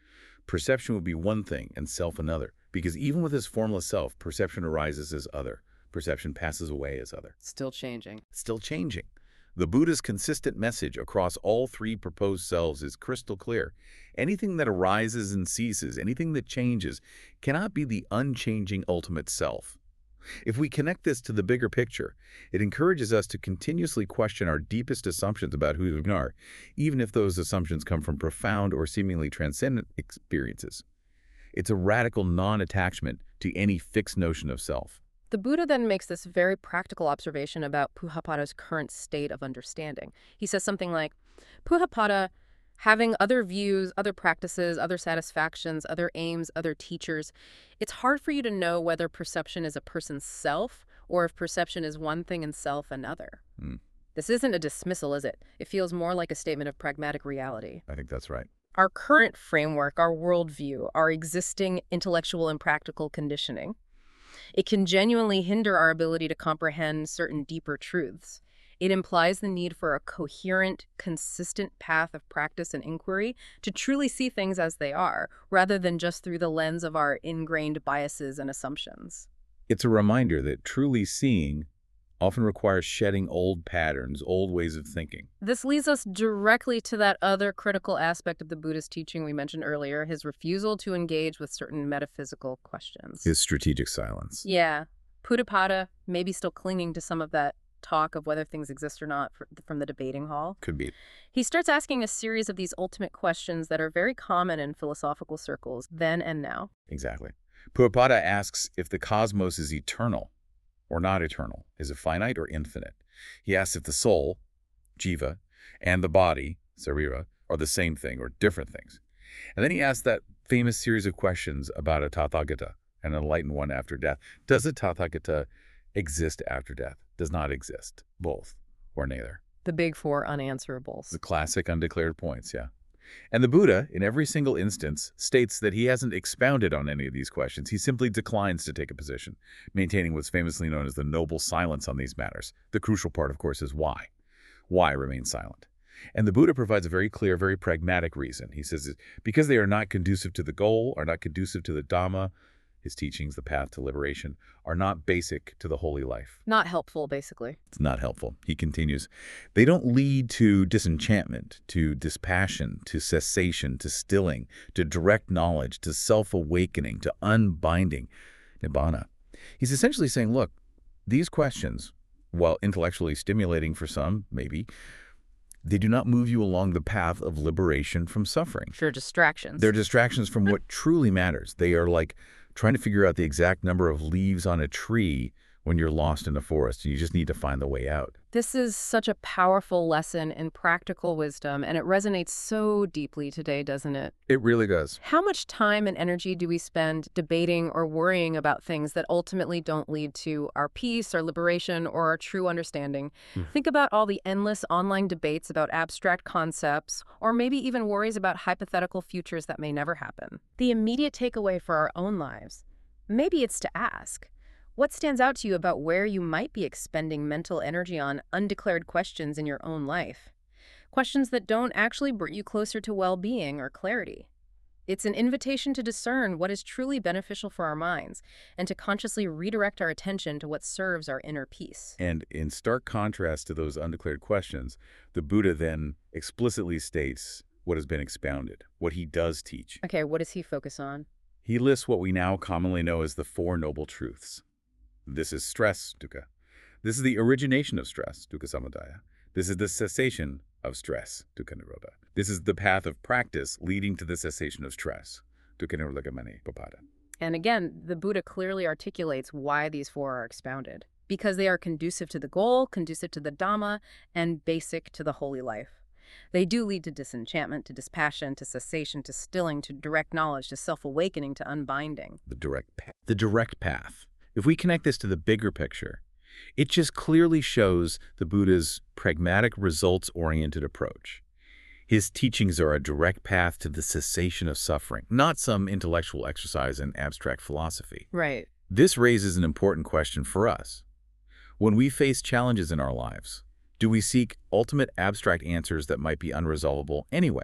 Perception would be one thing and self another, because even with this formless self, perception arises as other. Perception passes away as other. Still changing. Still changing. The Buddha's consistent message across all three proposed selves is crystal clear. Anything that arises and ceases, anything that changes, cannot be the unchanging ultimate self. If we connect this to the bigger picture, it encourages us to continuously question our deepest assumptions about who we are, even if those assumptions come from profound or seemingly transcendent experiences. It's a radical non-attachment to any fixed notion of self. The Buddha then makes this very practical observation about Puhapada's current state of understanding. He says something like, Puhapada, having other views, other practices, other satisfactions, other aims, other teachers, it's hard for you to know whether perception is a person's self or if perception is one thing and self another. This isn't a dismissal, is it? It feels more like a statement of pragmatic reality. I think that's right. Our current framework, our worldview, our existing intellectual and practical conditioning, it can genuinely hinder our ability to comprehend certain deeper truths. It implies the need for a coherent, consistent path of practice and inquiry to truly see things as they are, rather than just through the lens of our ingrained biases and assumptions. It's a reminder that truly seeing often requires shedding old patterns, old ways of thinking. This leads us directly to that other critical aspect of the Buddhist teaching we mentioned earlier, his refusal to engage with certain metaphysical questions. His strategic silence. Yeah. Puddhapada may be still clinging to some of that talk of whether things exist or not from the debating hall. Could be. He starts asking a series of these ultimate questions that are very common in philosophical circles then and now. Exactly. Puhappada asks if the cosmos is eternal or not eternal. Is it finite or infinite? He asks if the soul, jiva, and the body, sarira, are the same thing or different things. And then he asks that famous series of questions about a Tathagata, an enlightened one after death. Does a Tathagata exist after death? Does not exist. Both or neither. The big four unanswerables. The classic undeclared points, yeah. And the Buddha, in every single instance, states that he hasn't expounded on any of these questions. He simply declines to take a position, maintaining what's famously known as the noble silence on these matters. The crucial part, of course, is why. Why remain silent? And the Buddha provides a very clear, very pragmatic reason. He says, because they are not conducive to the goal, are not conducive to the Dhamma, his teachings, the path to liberation, are not basic to the holy life. Not helpful, basically. It's not helpful. He continues, they don't lead to disenchantment, to dispassion, to cessation, to stilling, to direct knowledge, to self-awakening, to unbinding, nibbana. He's essentially saying, look, these questions, while intellectually stimulating for some, maybe, they do not move you along the path of liberation from suffering. Sure, distractions. They're distractions from what truly matters. They are like trying to figure out the exact number of leaves on a tree when you're lost in a forest and you just need to find the way out. This is such a powerful lesson in practical wisdom, and it resonates so deeply today, doesn't it? It really does. How much time and energy do we spend debating or worrying about things that ultimately don't lead to our peace, our liberation, or our true understanding? Think about all the endless online debates about abstract concepts, or maybe even worries about hypothetical futures that may never happen. The immediate takeaway for our own lives, maybe it's to ask, what stands out to you about where you might be expending mental energy on undeclared questions in your own life? Questions that don't actually bring you closer to well-being or clarity. It's an invitation to discern what is truly beneficial for our minds and to consciously redirect our attention to what serves our inner peace. And in stark contrast to those undeclared questions, the Buddha then explicitly states what has been expounded, what he does teach. Okay, what does he focus on? He lists what we now commonly know as the Four Noble Truths. This is stress, dukkha. This is the origination of stress, dukkha samudaya. This is the cessation of stress, dukkha nirodha. This is the path of practice leading to the cessation of stress, dukkha nirodha papada. And again, the Buddha clearly articulates why these four are expounded. Because they are conducive to the goal, conducive to the Dhamma, and basic to the holy life. They do lead to disenchantment, to dispassion, to cessation, to stilling, to direct knowledge, to self-awakening, to unbinding. The direct path. If we connect this to the bigger picture, it just clearly shows the Buddha's pragmatic, results-oriented approach. His teachings are a direct path to the cessation of suffering, not some intellectual exercise in abstract philosophy. Right. This raises an important question for us. When we face challenges in our lives, do we seek ultimate abstract answers that might be unresolvable anyway?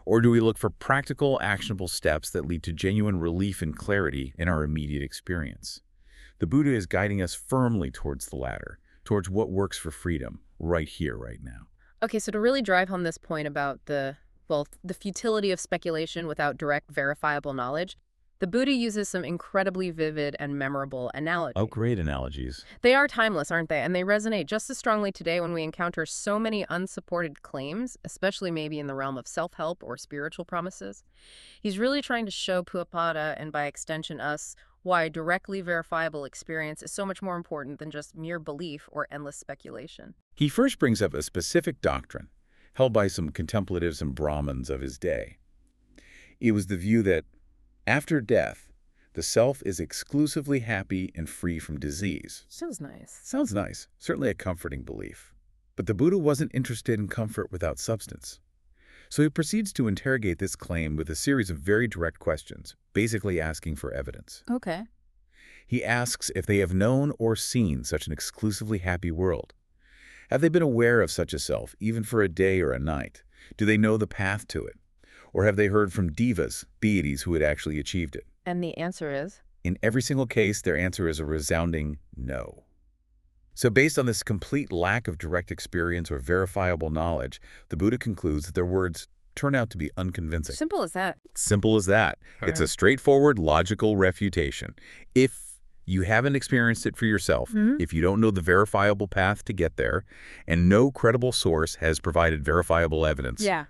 Or do we look for practical, actionable steps that lead to genuine relief and clarity in our immediate experience? The Buddha is guiding us firmly towards the latter, towards what works for freedom, right here, right now. Okay, so to really drive home this point about the futility of speculation without direct verifiable knowledge, the Buddha uses some incredibly vivid and memorable analogies. Oh, great analogies. They are timeless, aren't they? And they resonate just as strongly today when we encounter so many unsupported claims, especially maybe in the realm of self-help or spiritual promises. He's really trying to show Puapada, and by extension us, why directly verifiable experience is so much more important than just mere belief or endless speculation. He first brings up a specific doctrine held by some contemplatives and Brahmins of his day. It was the view that after death, the self is exclusively happy and free from disease. Sounds nice. Sounds nice. Certainly a comforting belief. But the Buddha wasn't interested in comfort without substance. So he proceeds to interrogate this claim with a series of very direct questions, basically asking for evidence. Okay. He asks if they have known or seen such an exclusively happy world. Have they been aware of such a self, even for a day or a night? Do they know the path to it? Or have they heard from devas, deities who had actually achieved it? And the answer is? In every single case, their answer is a resounding no. So based on this complete lack of direct experience or verifiable knowledge, the Buddha concludes that their words turn out to be unconvincing. Simple as that. Simple as that. It's a straightforward, logical refutation. If you haven't experienced it for yourself, if you don't know the verifiable path to get there, and no credible source has provided verifiable evidence, Yeah.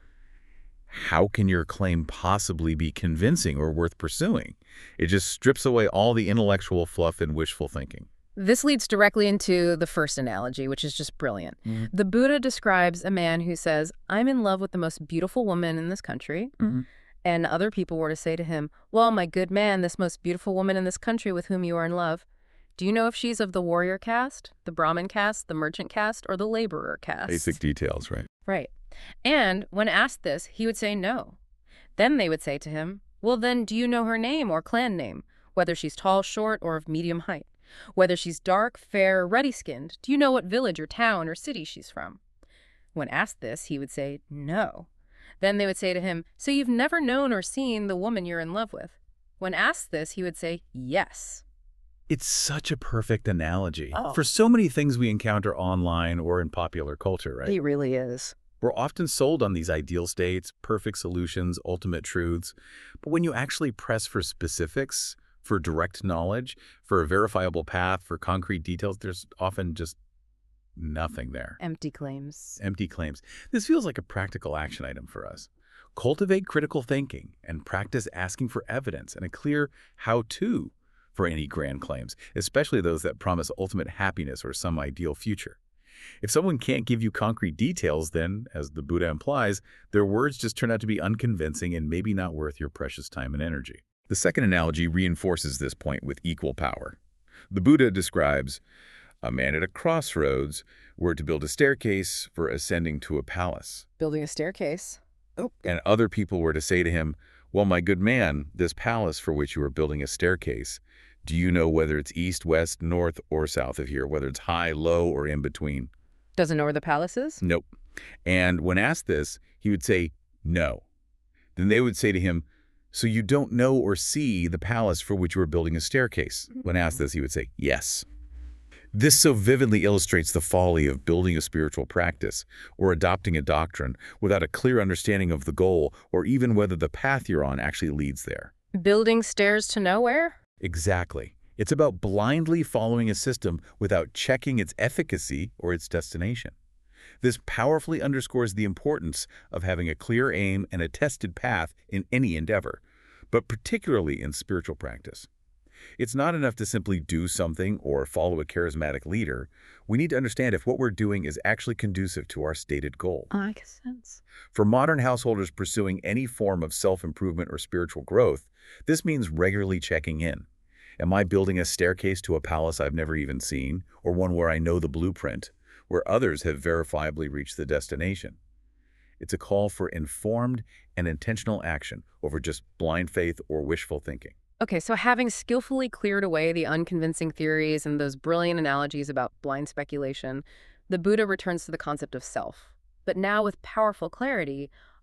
how can your claim possibly be convincing or worth pursuing? It just strips away all the intellectual fluff and wishful thinking. This leads directly into the first analogy, which is just brilliant. The Buddha describes a man who says, I'm in love with the most beautiful woman in this country. And other people were to say to him, well, my good man, this most beautiful woman in this country with whom you are in love, do you know if she's of the warrior caste, the Brahmin caste, the merchant caste, or the laborer caste? Basic details, right? Right. And when asked this, he would say no. Then they would say to him, well, then do you know her name or clan name, whether she's tall, short, or of medium height? Whether she's dark, fair, ruddy-skinned, do you know what village or town or city she's from? When asked this, he would say no. Then they would say to him, so you've never known or seen the woman you're in love with? When asked this, he would say yes. It's such a perfect analogy Oh. for so many things we encounter online or in popular culture, right? He really is. We're often sold on these ideal states, perfect solutions, ultimate truths. But when you actually press for specifics, for direct knowledge, for a verifiable path, for concrete details, there's often just nothing there. Empty claims. Empty claims. This feels like a practical action item for us. Cultivate critical thinking and practice asking for evidence and a clear how-to for any grand claims, especially those that promise ultimate happiness or some ideal future. If someone can't give you concrete details, then, as the Buddha implies, their words just turn out to be unconvincing and maybe not worth your precious time and energy. The second analogy reinforces this point with equal power. The Buddha describes a man at a crossroads were to build a staircase for ascending to a palace. Building a staircase. And other people were to say to him, well, my good man, this palace for which you are building a staircase, do you know whether it's east, west, north, or south of here, whether it's high, low, or in between? Doesn't know where the palace is? Nope. And when asked this, he would say, no. Then they would say to him, so you don't know or see the palace for which you are building a staircase? When asked this, he would say, yes. This so vividly illustrates the folly of building a spiritual practice or adopting a doctrine without a clear understanding of the goal or even whether the path you're on actually leads there. Building stairs to nowhere? Exactly. It's about blindly following a system without checking its efficacy or its destination. This powerfully underscores the importance of having a clear aim and a tested path in any endeavor, but particularly in spiritual practice. It's not enough to simply do something or follow a charismatic leader. We need to understand if what we're doing is actually conducive to our stated goal. I make sense. For modern householders pursuing any form of self-improvement or spiritual growth, this means regularly checking in. Am I building a staircase to a palace I've never even seen, or one where I know the blueprint, where others have verifiably reached the destination? It's a call for informed and intentional action over just blind faith or wishful thinking. Okay, so having skillfully cleared away the unconvincing theories and those brilliant analogies about blind speculation, the Buddha returns to the concept of self. But now with powerful clarity,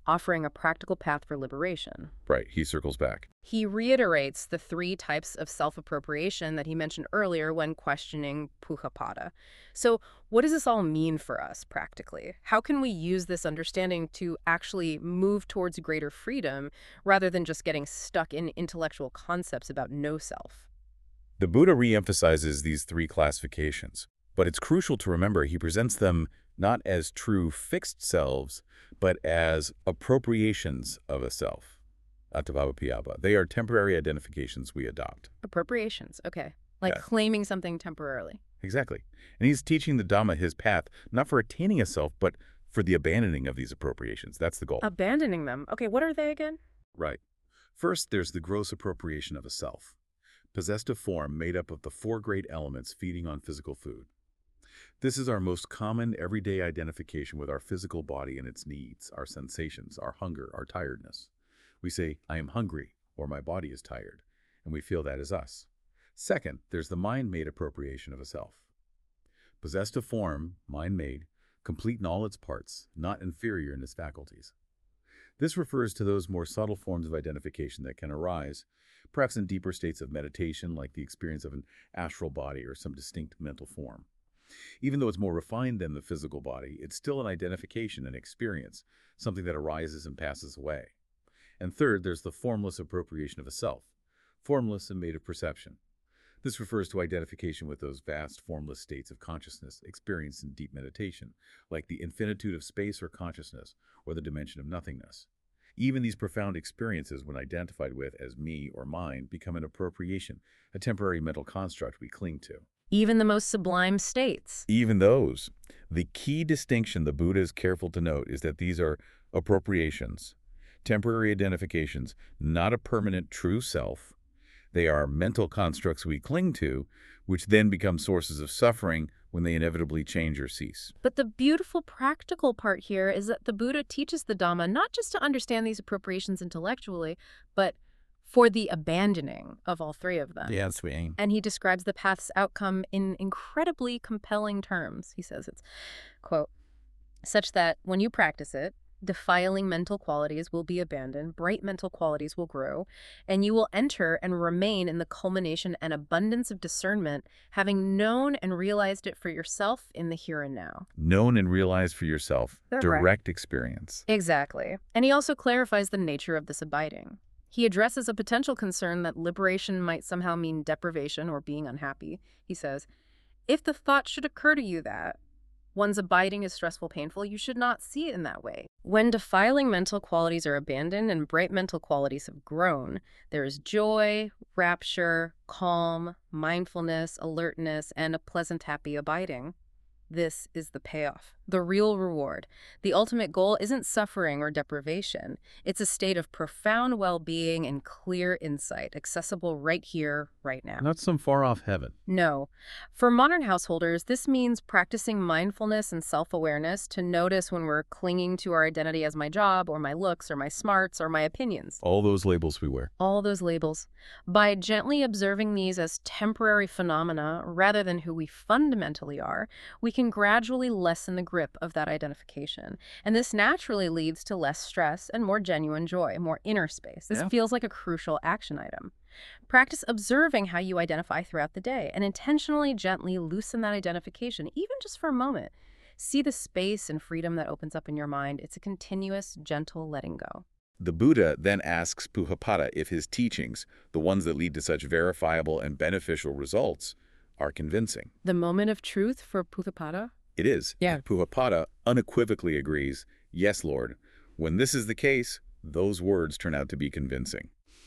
offering a practical path for liberation. Right, he circles back. He reiterates the three types of self-appropriation that he mentioned earlier when questioning Puhapada. So what does this all mean for us practically? How can we use this understanding to actually move towards greater freedom rather than just getting stuck in intellectual concepts about no self? The Buddha re-emphasizes these three classifications, but it's crucial to remember he presents them not as true fixed selves, but as appropriations of a self. Atavavapiyaba. They are temporary identifications we adopt. Appropriations, okay. Like Yeah. claiming something temporarily. Exactly. And he's teaching the Dhamma his path, not for attaining a self, but for the abandoning of these appropriations. That's the goal. Abandoning them. Okay, what are they again? Right. First, there's the gross appropriation of a self, possessed of form made up of the four great elements feeding on physical food. This is our most common everyday identification with our physical body and its needs, our sensations, our hunger, our tiredness. We say, I am hungry, or my body is tired, and we feel that is us. Second, there's the mind-made appropriation of a self. Possessed of form, mind-made, complete in all its parts, not inferior in its faculties. This refers to those more subtle forms of identification that can arise, perhaps in deeper states of meditation, like the experience of an astral body or some distinct mental form. Even though it's more refined than the physical body, it's still an identification and experience, something that arises and passes away. And third, there's the formless appropriation of a self, formless and made of perception. This refers to identification with those vast, formless states of consciousness experienced in deep meditation, like the infinitude of space or consciousness, or the dimension of nothingness. Even these profound experiences, when identified with as me or mine, become an appropriation, a temporary mental construct we cling to. Even the most sublime states. Even those. The key distinction the Buddha is careful to note is that these are appropriations, temporary identifications, not a permanent true self. They are mental constructs we cling to, which then become sources of suffering when they inevitably change or cease. But the beautiful practical part here is that the Buddha teaches the Dhamma not just to understand these appropriations intellectually, but for the abandoning of all three of them. Yes, we aim. And he describes the path's outcome in incredibly compelling terms. He says it's, quote, such that when you practice it, defiling mental qualities will be abandoned, bright mental qualities will grow, and you will enter and remain in the culmination and abundance of discernment, having known and realized it for yourself in the here and now. Known and realized for yourself, Correct. direct experience. Exactly. And he also clarifies the nature of this abiding. He addresses a potential concern that liberation might somehow mean deprivation or being unhappy. He says, if the thought should occur to you that one's abiding is stressful, painful, you should not see it in that way. When defiling mental qualities are abandoned and bright mental qualities have grown, there is joy, rapture, calm, mindfulness, alertness, and a pleasant, happy abiding. This is the payoff, the real reward. The ultimate goal isn't suffering or deprivation. It's a state of profound well-being and clear insight, accessible right here, right now. Not some far-off heaven. No. For modern householders, this means practicing mindfulness and self-awareness to notice when we're clinging to our identity as my job or my looks or my smarts or my opinions. All those labels we wear. All those labels. By gently observing these as temporary phenomena rather than who we fundamentally are, we can gradually lessen the grip of that identification. And this naturally leads to less stress and more genuine joy, more inner space. This feels like a crucial action item. Practice observing how you identify throughout the day and intentionally gently loosen that identification, even just for a moment. See the space and freedom that opens up in your mind. It's a continuous, gentle letting go. The Buddha then asks Puhapada if his teachings, the ones that lead to such verifiable and beneficial results, are convincing. The moment of truth for Puhapada? It is. Yeah. Puhapada unequivocally agrees, yes, Lord. When this is the case, those words turn out to be convincing.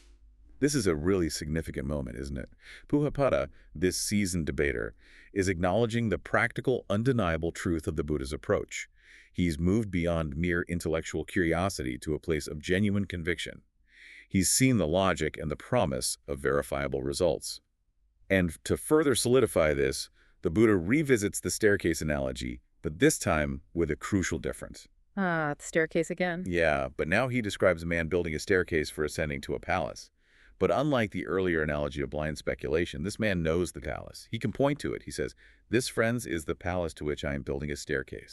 This is a really significant moment, isn't it? Puhapada, this seasoned debater, is acknowledging the practical, undeniable truth of the Buddha's approach. He's moved beyond mere intellectual curiosity to a place of genuine conviction. He's seen the logic and the promise of verifiable results. And to further solidify this, the Buddha revisits the staircase analogy, but this time with a crucial difference. Ah, the staircase again. Yeah, but now he describes a man building a staircase for ascending to a palace. But unlike the earlier analogy of blind speculation, this man knows the palace. He can point to it. He says, this, friends, is the palace to which I am building a staircase.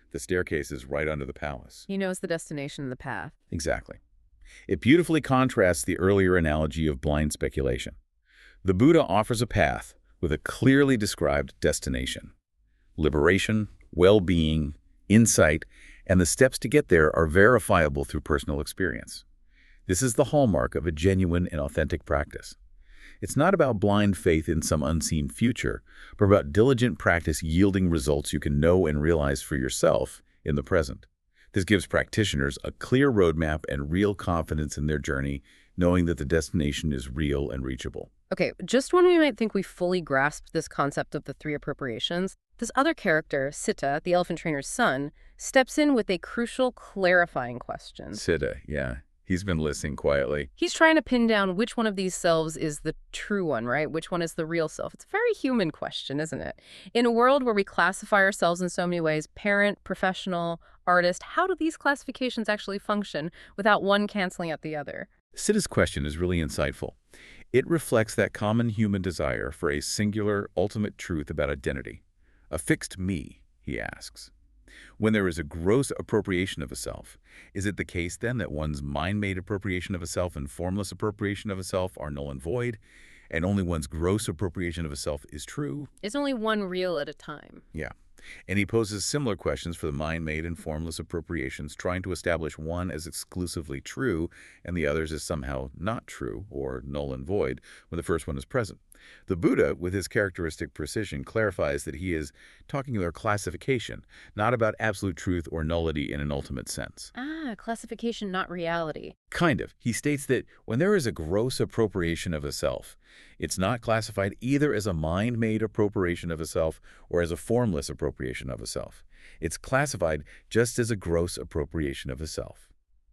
The staircase is right under the palace. He knows the destination and the path. Exactly. It beautifully contrasts the earlier analogy of blind speculation. The Buddha offers a path with a clearly described destination. Liberation, well-being, insight, and the steps to get there are verifiable through personal experience. This is the hallmark of a genuine and authentic practice. It's not about blind faith in some unseen future, but about diligent practice yielding results you can know and realize for yourself in the present. This gives practitioners a clear roadmap and real confidence in their journey, knowing that the destination is real and reachable. Okay, just when we might think we fully grasped this concept of the three appropriations, this other character, Sita, the elephant trainer's son, steps in with a crucial clarifying question. Siddha, yeah. He's been listening quietly. He's trying to pin down which one of these selves is the true one, right? Which one is the real self? It's a very human question, isn't it? In a world where we classify ourselves in so many ways, parent, professional, artist, how do these classifications actually function without one canceling out the other? Siddha's question is really insightful. It reflects that common human desire for a singular, ultimate truth about identity. A fixed me, he asks. When there is a gross appropriation of a self, is it the case then that one's mind-made appropriation of a self and formless appropriation of a self are null and void, and only one's gross appropriation of a self is true? It's only one real at a time. Yeah. And he poses similar questions for the mind-made and formless appropriations, trying to establish one as exclusively true and the others as somehow not true or null and void when the first one is present. The Buddha, with his characteristic precision, clarifies that he is talking about classification, not about absolute truth or nullity in an ultimate sense. Ah, classification, not reality. Kind of. He states that when there is a gross appropriation of a self, it's not classified either as a mind-made appropriation of a self or as a formless appropriation of a self. It's classified just as a gross appropriation of a self.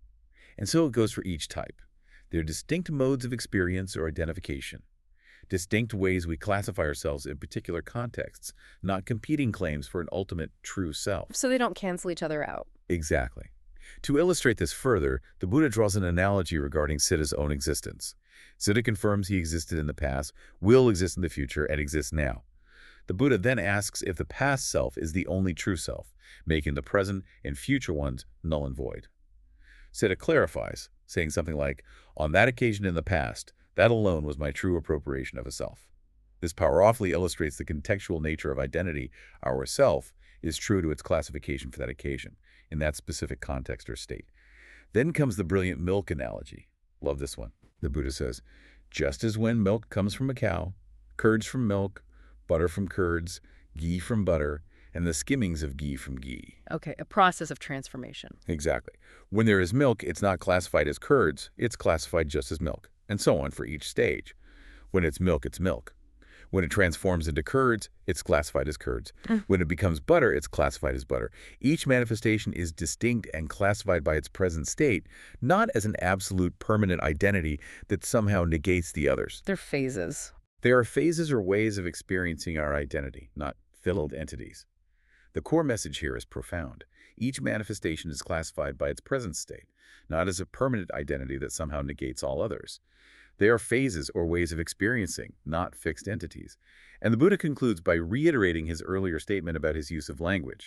And so it goes for each type. They're distinct modes of experience or identification. Distinct ways we classify ourselves in particular contexts, not competing claims for an ultimate true self. So they don't cancel each other out. Exactly. To illustrate this further, the Buddha draws an analogy regarding Siddha's own existence. Siddha confirms he existed in the past, will exist in the future, and exists now. The Buddha then asks if the past self is the only true self, making the present and future ones null and void. Siddha clarifies, saying something like, "On that occasion in the past, that alone was my true appropriation of a self." This powerfully illustrates the contextual nature of identity. Our self is true to its classification for that occasion, in that specific context or state. Then comes the brilliant milk analogy. Love this one. The Buddha says, just as when milk comes from a cow, curds from milk, butter from curds, ghee from butter, and the skimmings of ghee from ghee. Okay, a process of transformation. Exactly. When there is milk, it's not classified as curds, it's classified just as milk, and so on for each stage. When it's milk, it's milk. When it transforms into curds, it's classified as curds. When it becomes butter, it's classified as butter. Each manifestation is distinct and classified by its present state, not as an absolute permanent identity that somehow negates the others. They're phases. They are phases or ways of experiencing our identity, not filled entities. The core message here is profound. Each manifestation is classified by its present state, not as a permanent identity that somehow negates all others. They are phases or ways of experiencing, not fixed entities. And the Buddha concludes by reiterating his earlier statement about his use of language.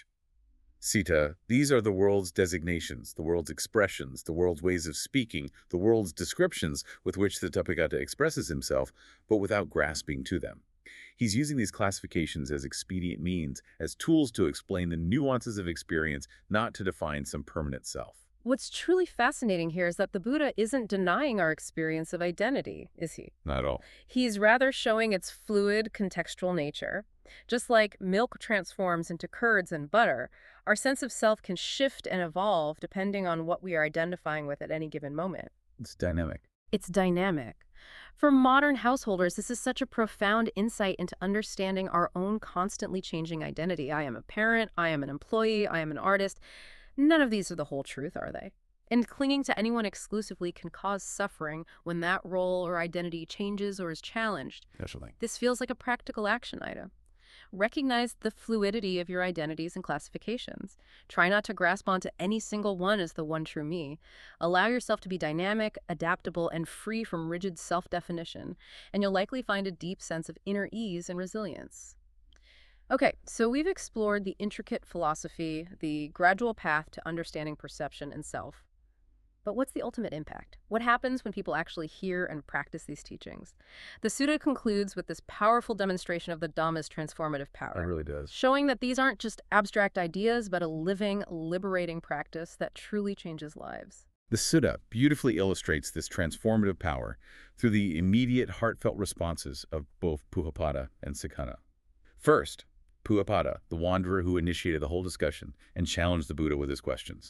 Sita, these are the world's designations, the world's expressions, the world's ways of speaking, the world's descriptions with which the Tathagata expresses himself, but without grasping to them. He's using these classifications as expedient means, as tools to explain the nuances of experience, not to define some permanent self. What's truly fascinating here is that the Buddha isn't denying our experience of identity, is he? Not at all. He's rather showing its fluid, contextual nature. Just like milk transforms into curds and butter, our sense of self can shift and evolve depending on what we are identifying with at any given moment. It's dynamic. It's dynamic. For modern householders, this is such a profound insight into understanding our own constantly changing identity. I am a parent, I am an employee, I am an artist. None of these are the whole truth, are they? And clinging to anyone exclusively can cause suffering when that role or identity changes or is challenged. Definitely. This feels like a practical action item. Recognize the fluidity of your identities and classifications. Try not to grasp onto any single one as the one true me. Allow yourself to be dynamic, adaptable, and free from rigid self-definition, and you'll likely find a deep sense of inner ease and resilience. Okay, so we've explored the intricate philosophy, the gradual path to understanding perception and self. But what's the ultimate impact? What happens when people actually hear and practice these teachings? The Sutta concludes with this powerful demonstration of the Dhamma's transformative It power, really does. showing that these aren't just abstract ideas, but a living, liberating practice that truly changes lives. The Sutta beautifully illustrates this transformative power through the immediate heartfelt responses of both Puhapada and Sikkana. First, Puhapada, the wanderer who initiated the whole discussion and challenged the Buddha with his questions.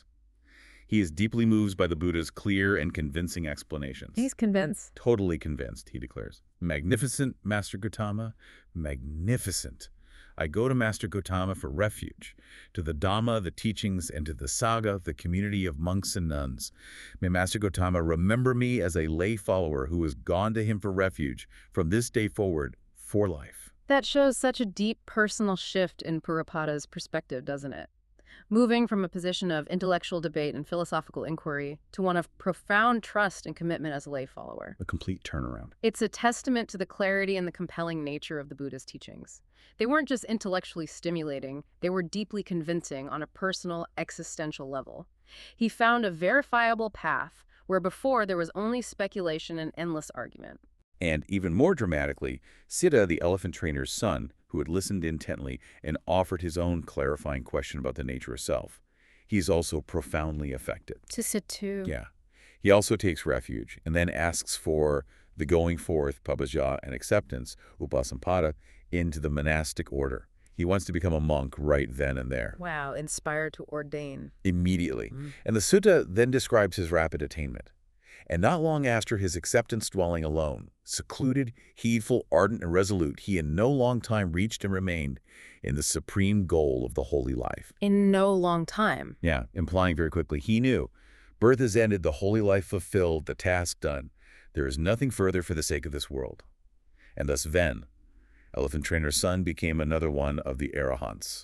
He is deeply moved by the Buddha's clear and convincing explanations. He's convinced. Totally convinced, he declares. Magnificent, Master Gautama, magnificent. I go to Master Gautama for refuge, to the Dhamma, the teachings, and to the Sangha, the community of monks and nuns. May Master Gautama remember me as a lay follower who has gone to him for refuge from this day forward for life. That shows such a deep personal shift in Purapada's perspective, doesn't it? Moving from a position of intellectual debate and philosophical inquiry to one of profound trust and commitment as a lay follower. A complete turnaround. It's a testament to the clarity and the compelling nature of the Buddha's teachings. They weren't just intellectually stimulating, they were deeply convincing on a personal, existential level. He found a verifiable path where before there was only speculation and endless argument. And even more dramatically, Siddha, the elephant trainer's son, who had listened intently and offered his own clarifying question about the nature of self, he's also profoundly affected. To sit too. Yeah. He also takes refuge and then asks for the going forth, pabbajja, and acceptance, upasampada, into the monastic order. He wants to become a monk right then and there. Wow, inspired to ordain. Immediately. And the sutta then describes his rapid attainment. And not long after his acceptance dwelling alone, secluded, heedful, ardent, and resolute, he in no long time reached and remained in the supreme goal of the holy life. In no long time. Yeah, implying very quickly, he knew. Birth is ended, the holy life fulfilled, the task done. There is nothing further for the sake of this world. And thus Ven, elephant trainer's son, became another one of the arahants.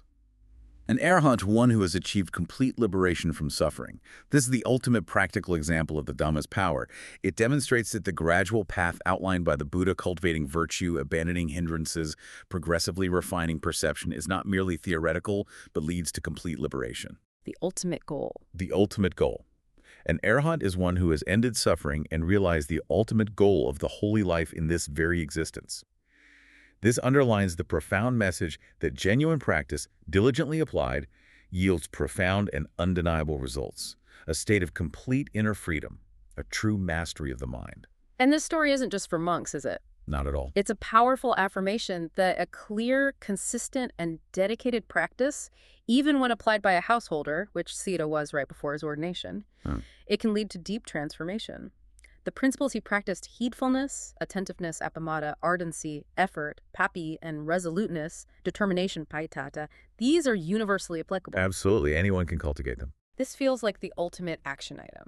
An arahant, one who has achieved complete liberation from suffering. This is the ultimate practical example of the Dhamma's power. It demonstrates that the gradual path outlined by the Buddha, cultivating virtue, abandoning hindrances, progressively refining perception, is not merely theoretical, but leads to complete liberation. The ultimate goal. The ultimate goal. An arahant is one who has ended suffering and realized the ultimate goal of the holy life in this very existence. This underlines the profound message that genuine practice, diligently applied, yields profound and undeniable results, a state of complete inner freedom, a true mastery of the mind. And this story isn't just for monks, is it? Not at all. It's a powerful affirmation that a clear, consistent, and dedicated practice, even when applied by a householder, which Sita was right before his ordination, it can lead to deep transformation. The principles he practiced, heedfulness, attentiveness, appamada, ardency, effort, papi, and resoluteness, determination, paitata, these are universally applicable. Absolutely. Anyone can cultivate them. This feels like the ultimate action item.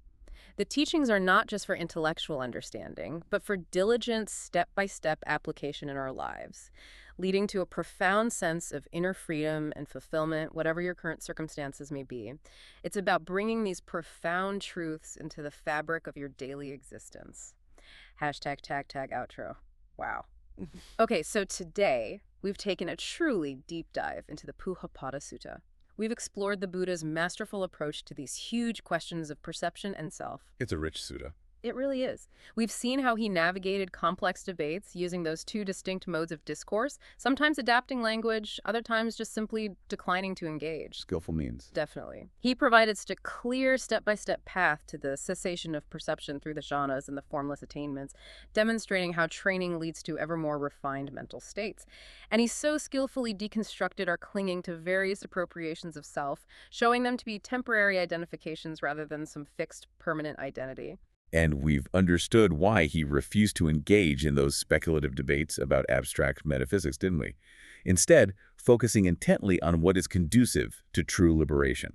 The teachings are not just for intellectual understanding, but for diligent, step-by-step application in our lives, leading to a profound sense of inner freedom and fulfillment, whatever your current circumstances may be. It's about bringing these profound truths into the fabric of your daily existence. Hashtag tag outro. Wow. Okay, so today we've taken a truly deep dive into the Puhapada Sutta. We've explored the Buddha's masterful approach to these huge questions of perception and self. It's a rich sutta. It really is. We've seen how he navigated complex debates using those two distinct modes of discourse, sometimes adapting language, other times just simply declining to engage. Skillful means. Definitely. He provided such a clear step-by-step path to the cessation of perception through the jhanas and the formless attainments, demonstrating how training leads to ever more refined mental states. And he so skillfully deconstructed our clinging to various appropriations of self, showing them to be temporary identifications rather than some fixed, permanent identity. And we've understood why he refused to engage in those speculative debates about abstract metaphysics, didn't we? Instead, focusing intently on what is conducive to true liberation.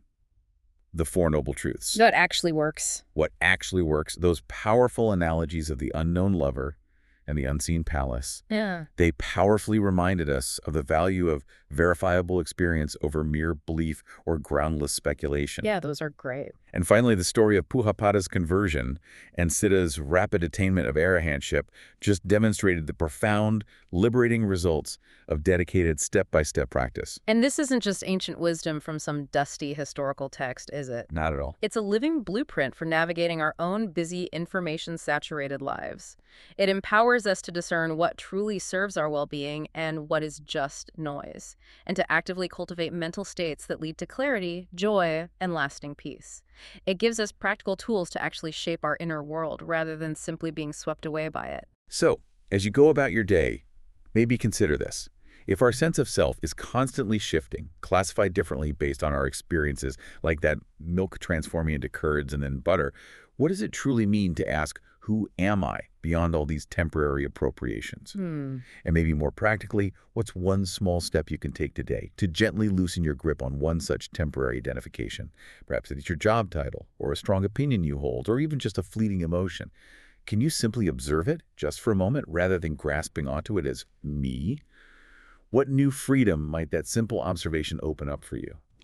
The Four Noble Truths. That actually works. What actually works, those powerful analogies of the unknown lover and the unseen palace. Yeah. They powerfully reminded us of the value of verifiable experience over mere belief or groundless speculation. Yeah, those are great. And finally, the story of Puhapada's conversion and Siddha's rapid attainment of arahantship just demonstrated the profound, liberating results of dedicated step-by-step practice. And this isn't just ancient wisdom from some dusty historical text, is it? Not at all. It's a living blueprint for navigating our own busy, information-saturated lives. It empowers us to discern what truly serves our well-being and what is just noise, and to actively cultivate mental states that lead to clarity, joy, and lasting peace. It gives us practical tools to actually shape our inner world rather than simply being swept away by it. So, as you go about your day, maybe consider this. If our sense of self is constantly shifting, classified differently based on our experiences, like that milk transforming into curds and then butter, what does it truly mean to ask, who am I, beyond all these temporary appropriations? And maybe more practically, what's one small step you can take today to gently loosen your grip on one such temporary identification? Perhaps it's your job title, or a strong opinion you hold, or even just a fleeting emotion. Can you simply observe it, just for a moment, rather than grasping onto it as me? What new freedom might that simple observation open up for you?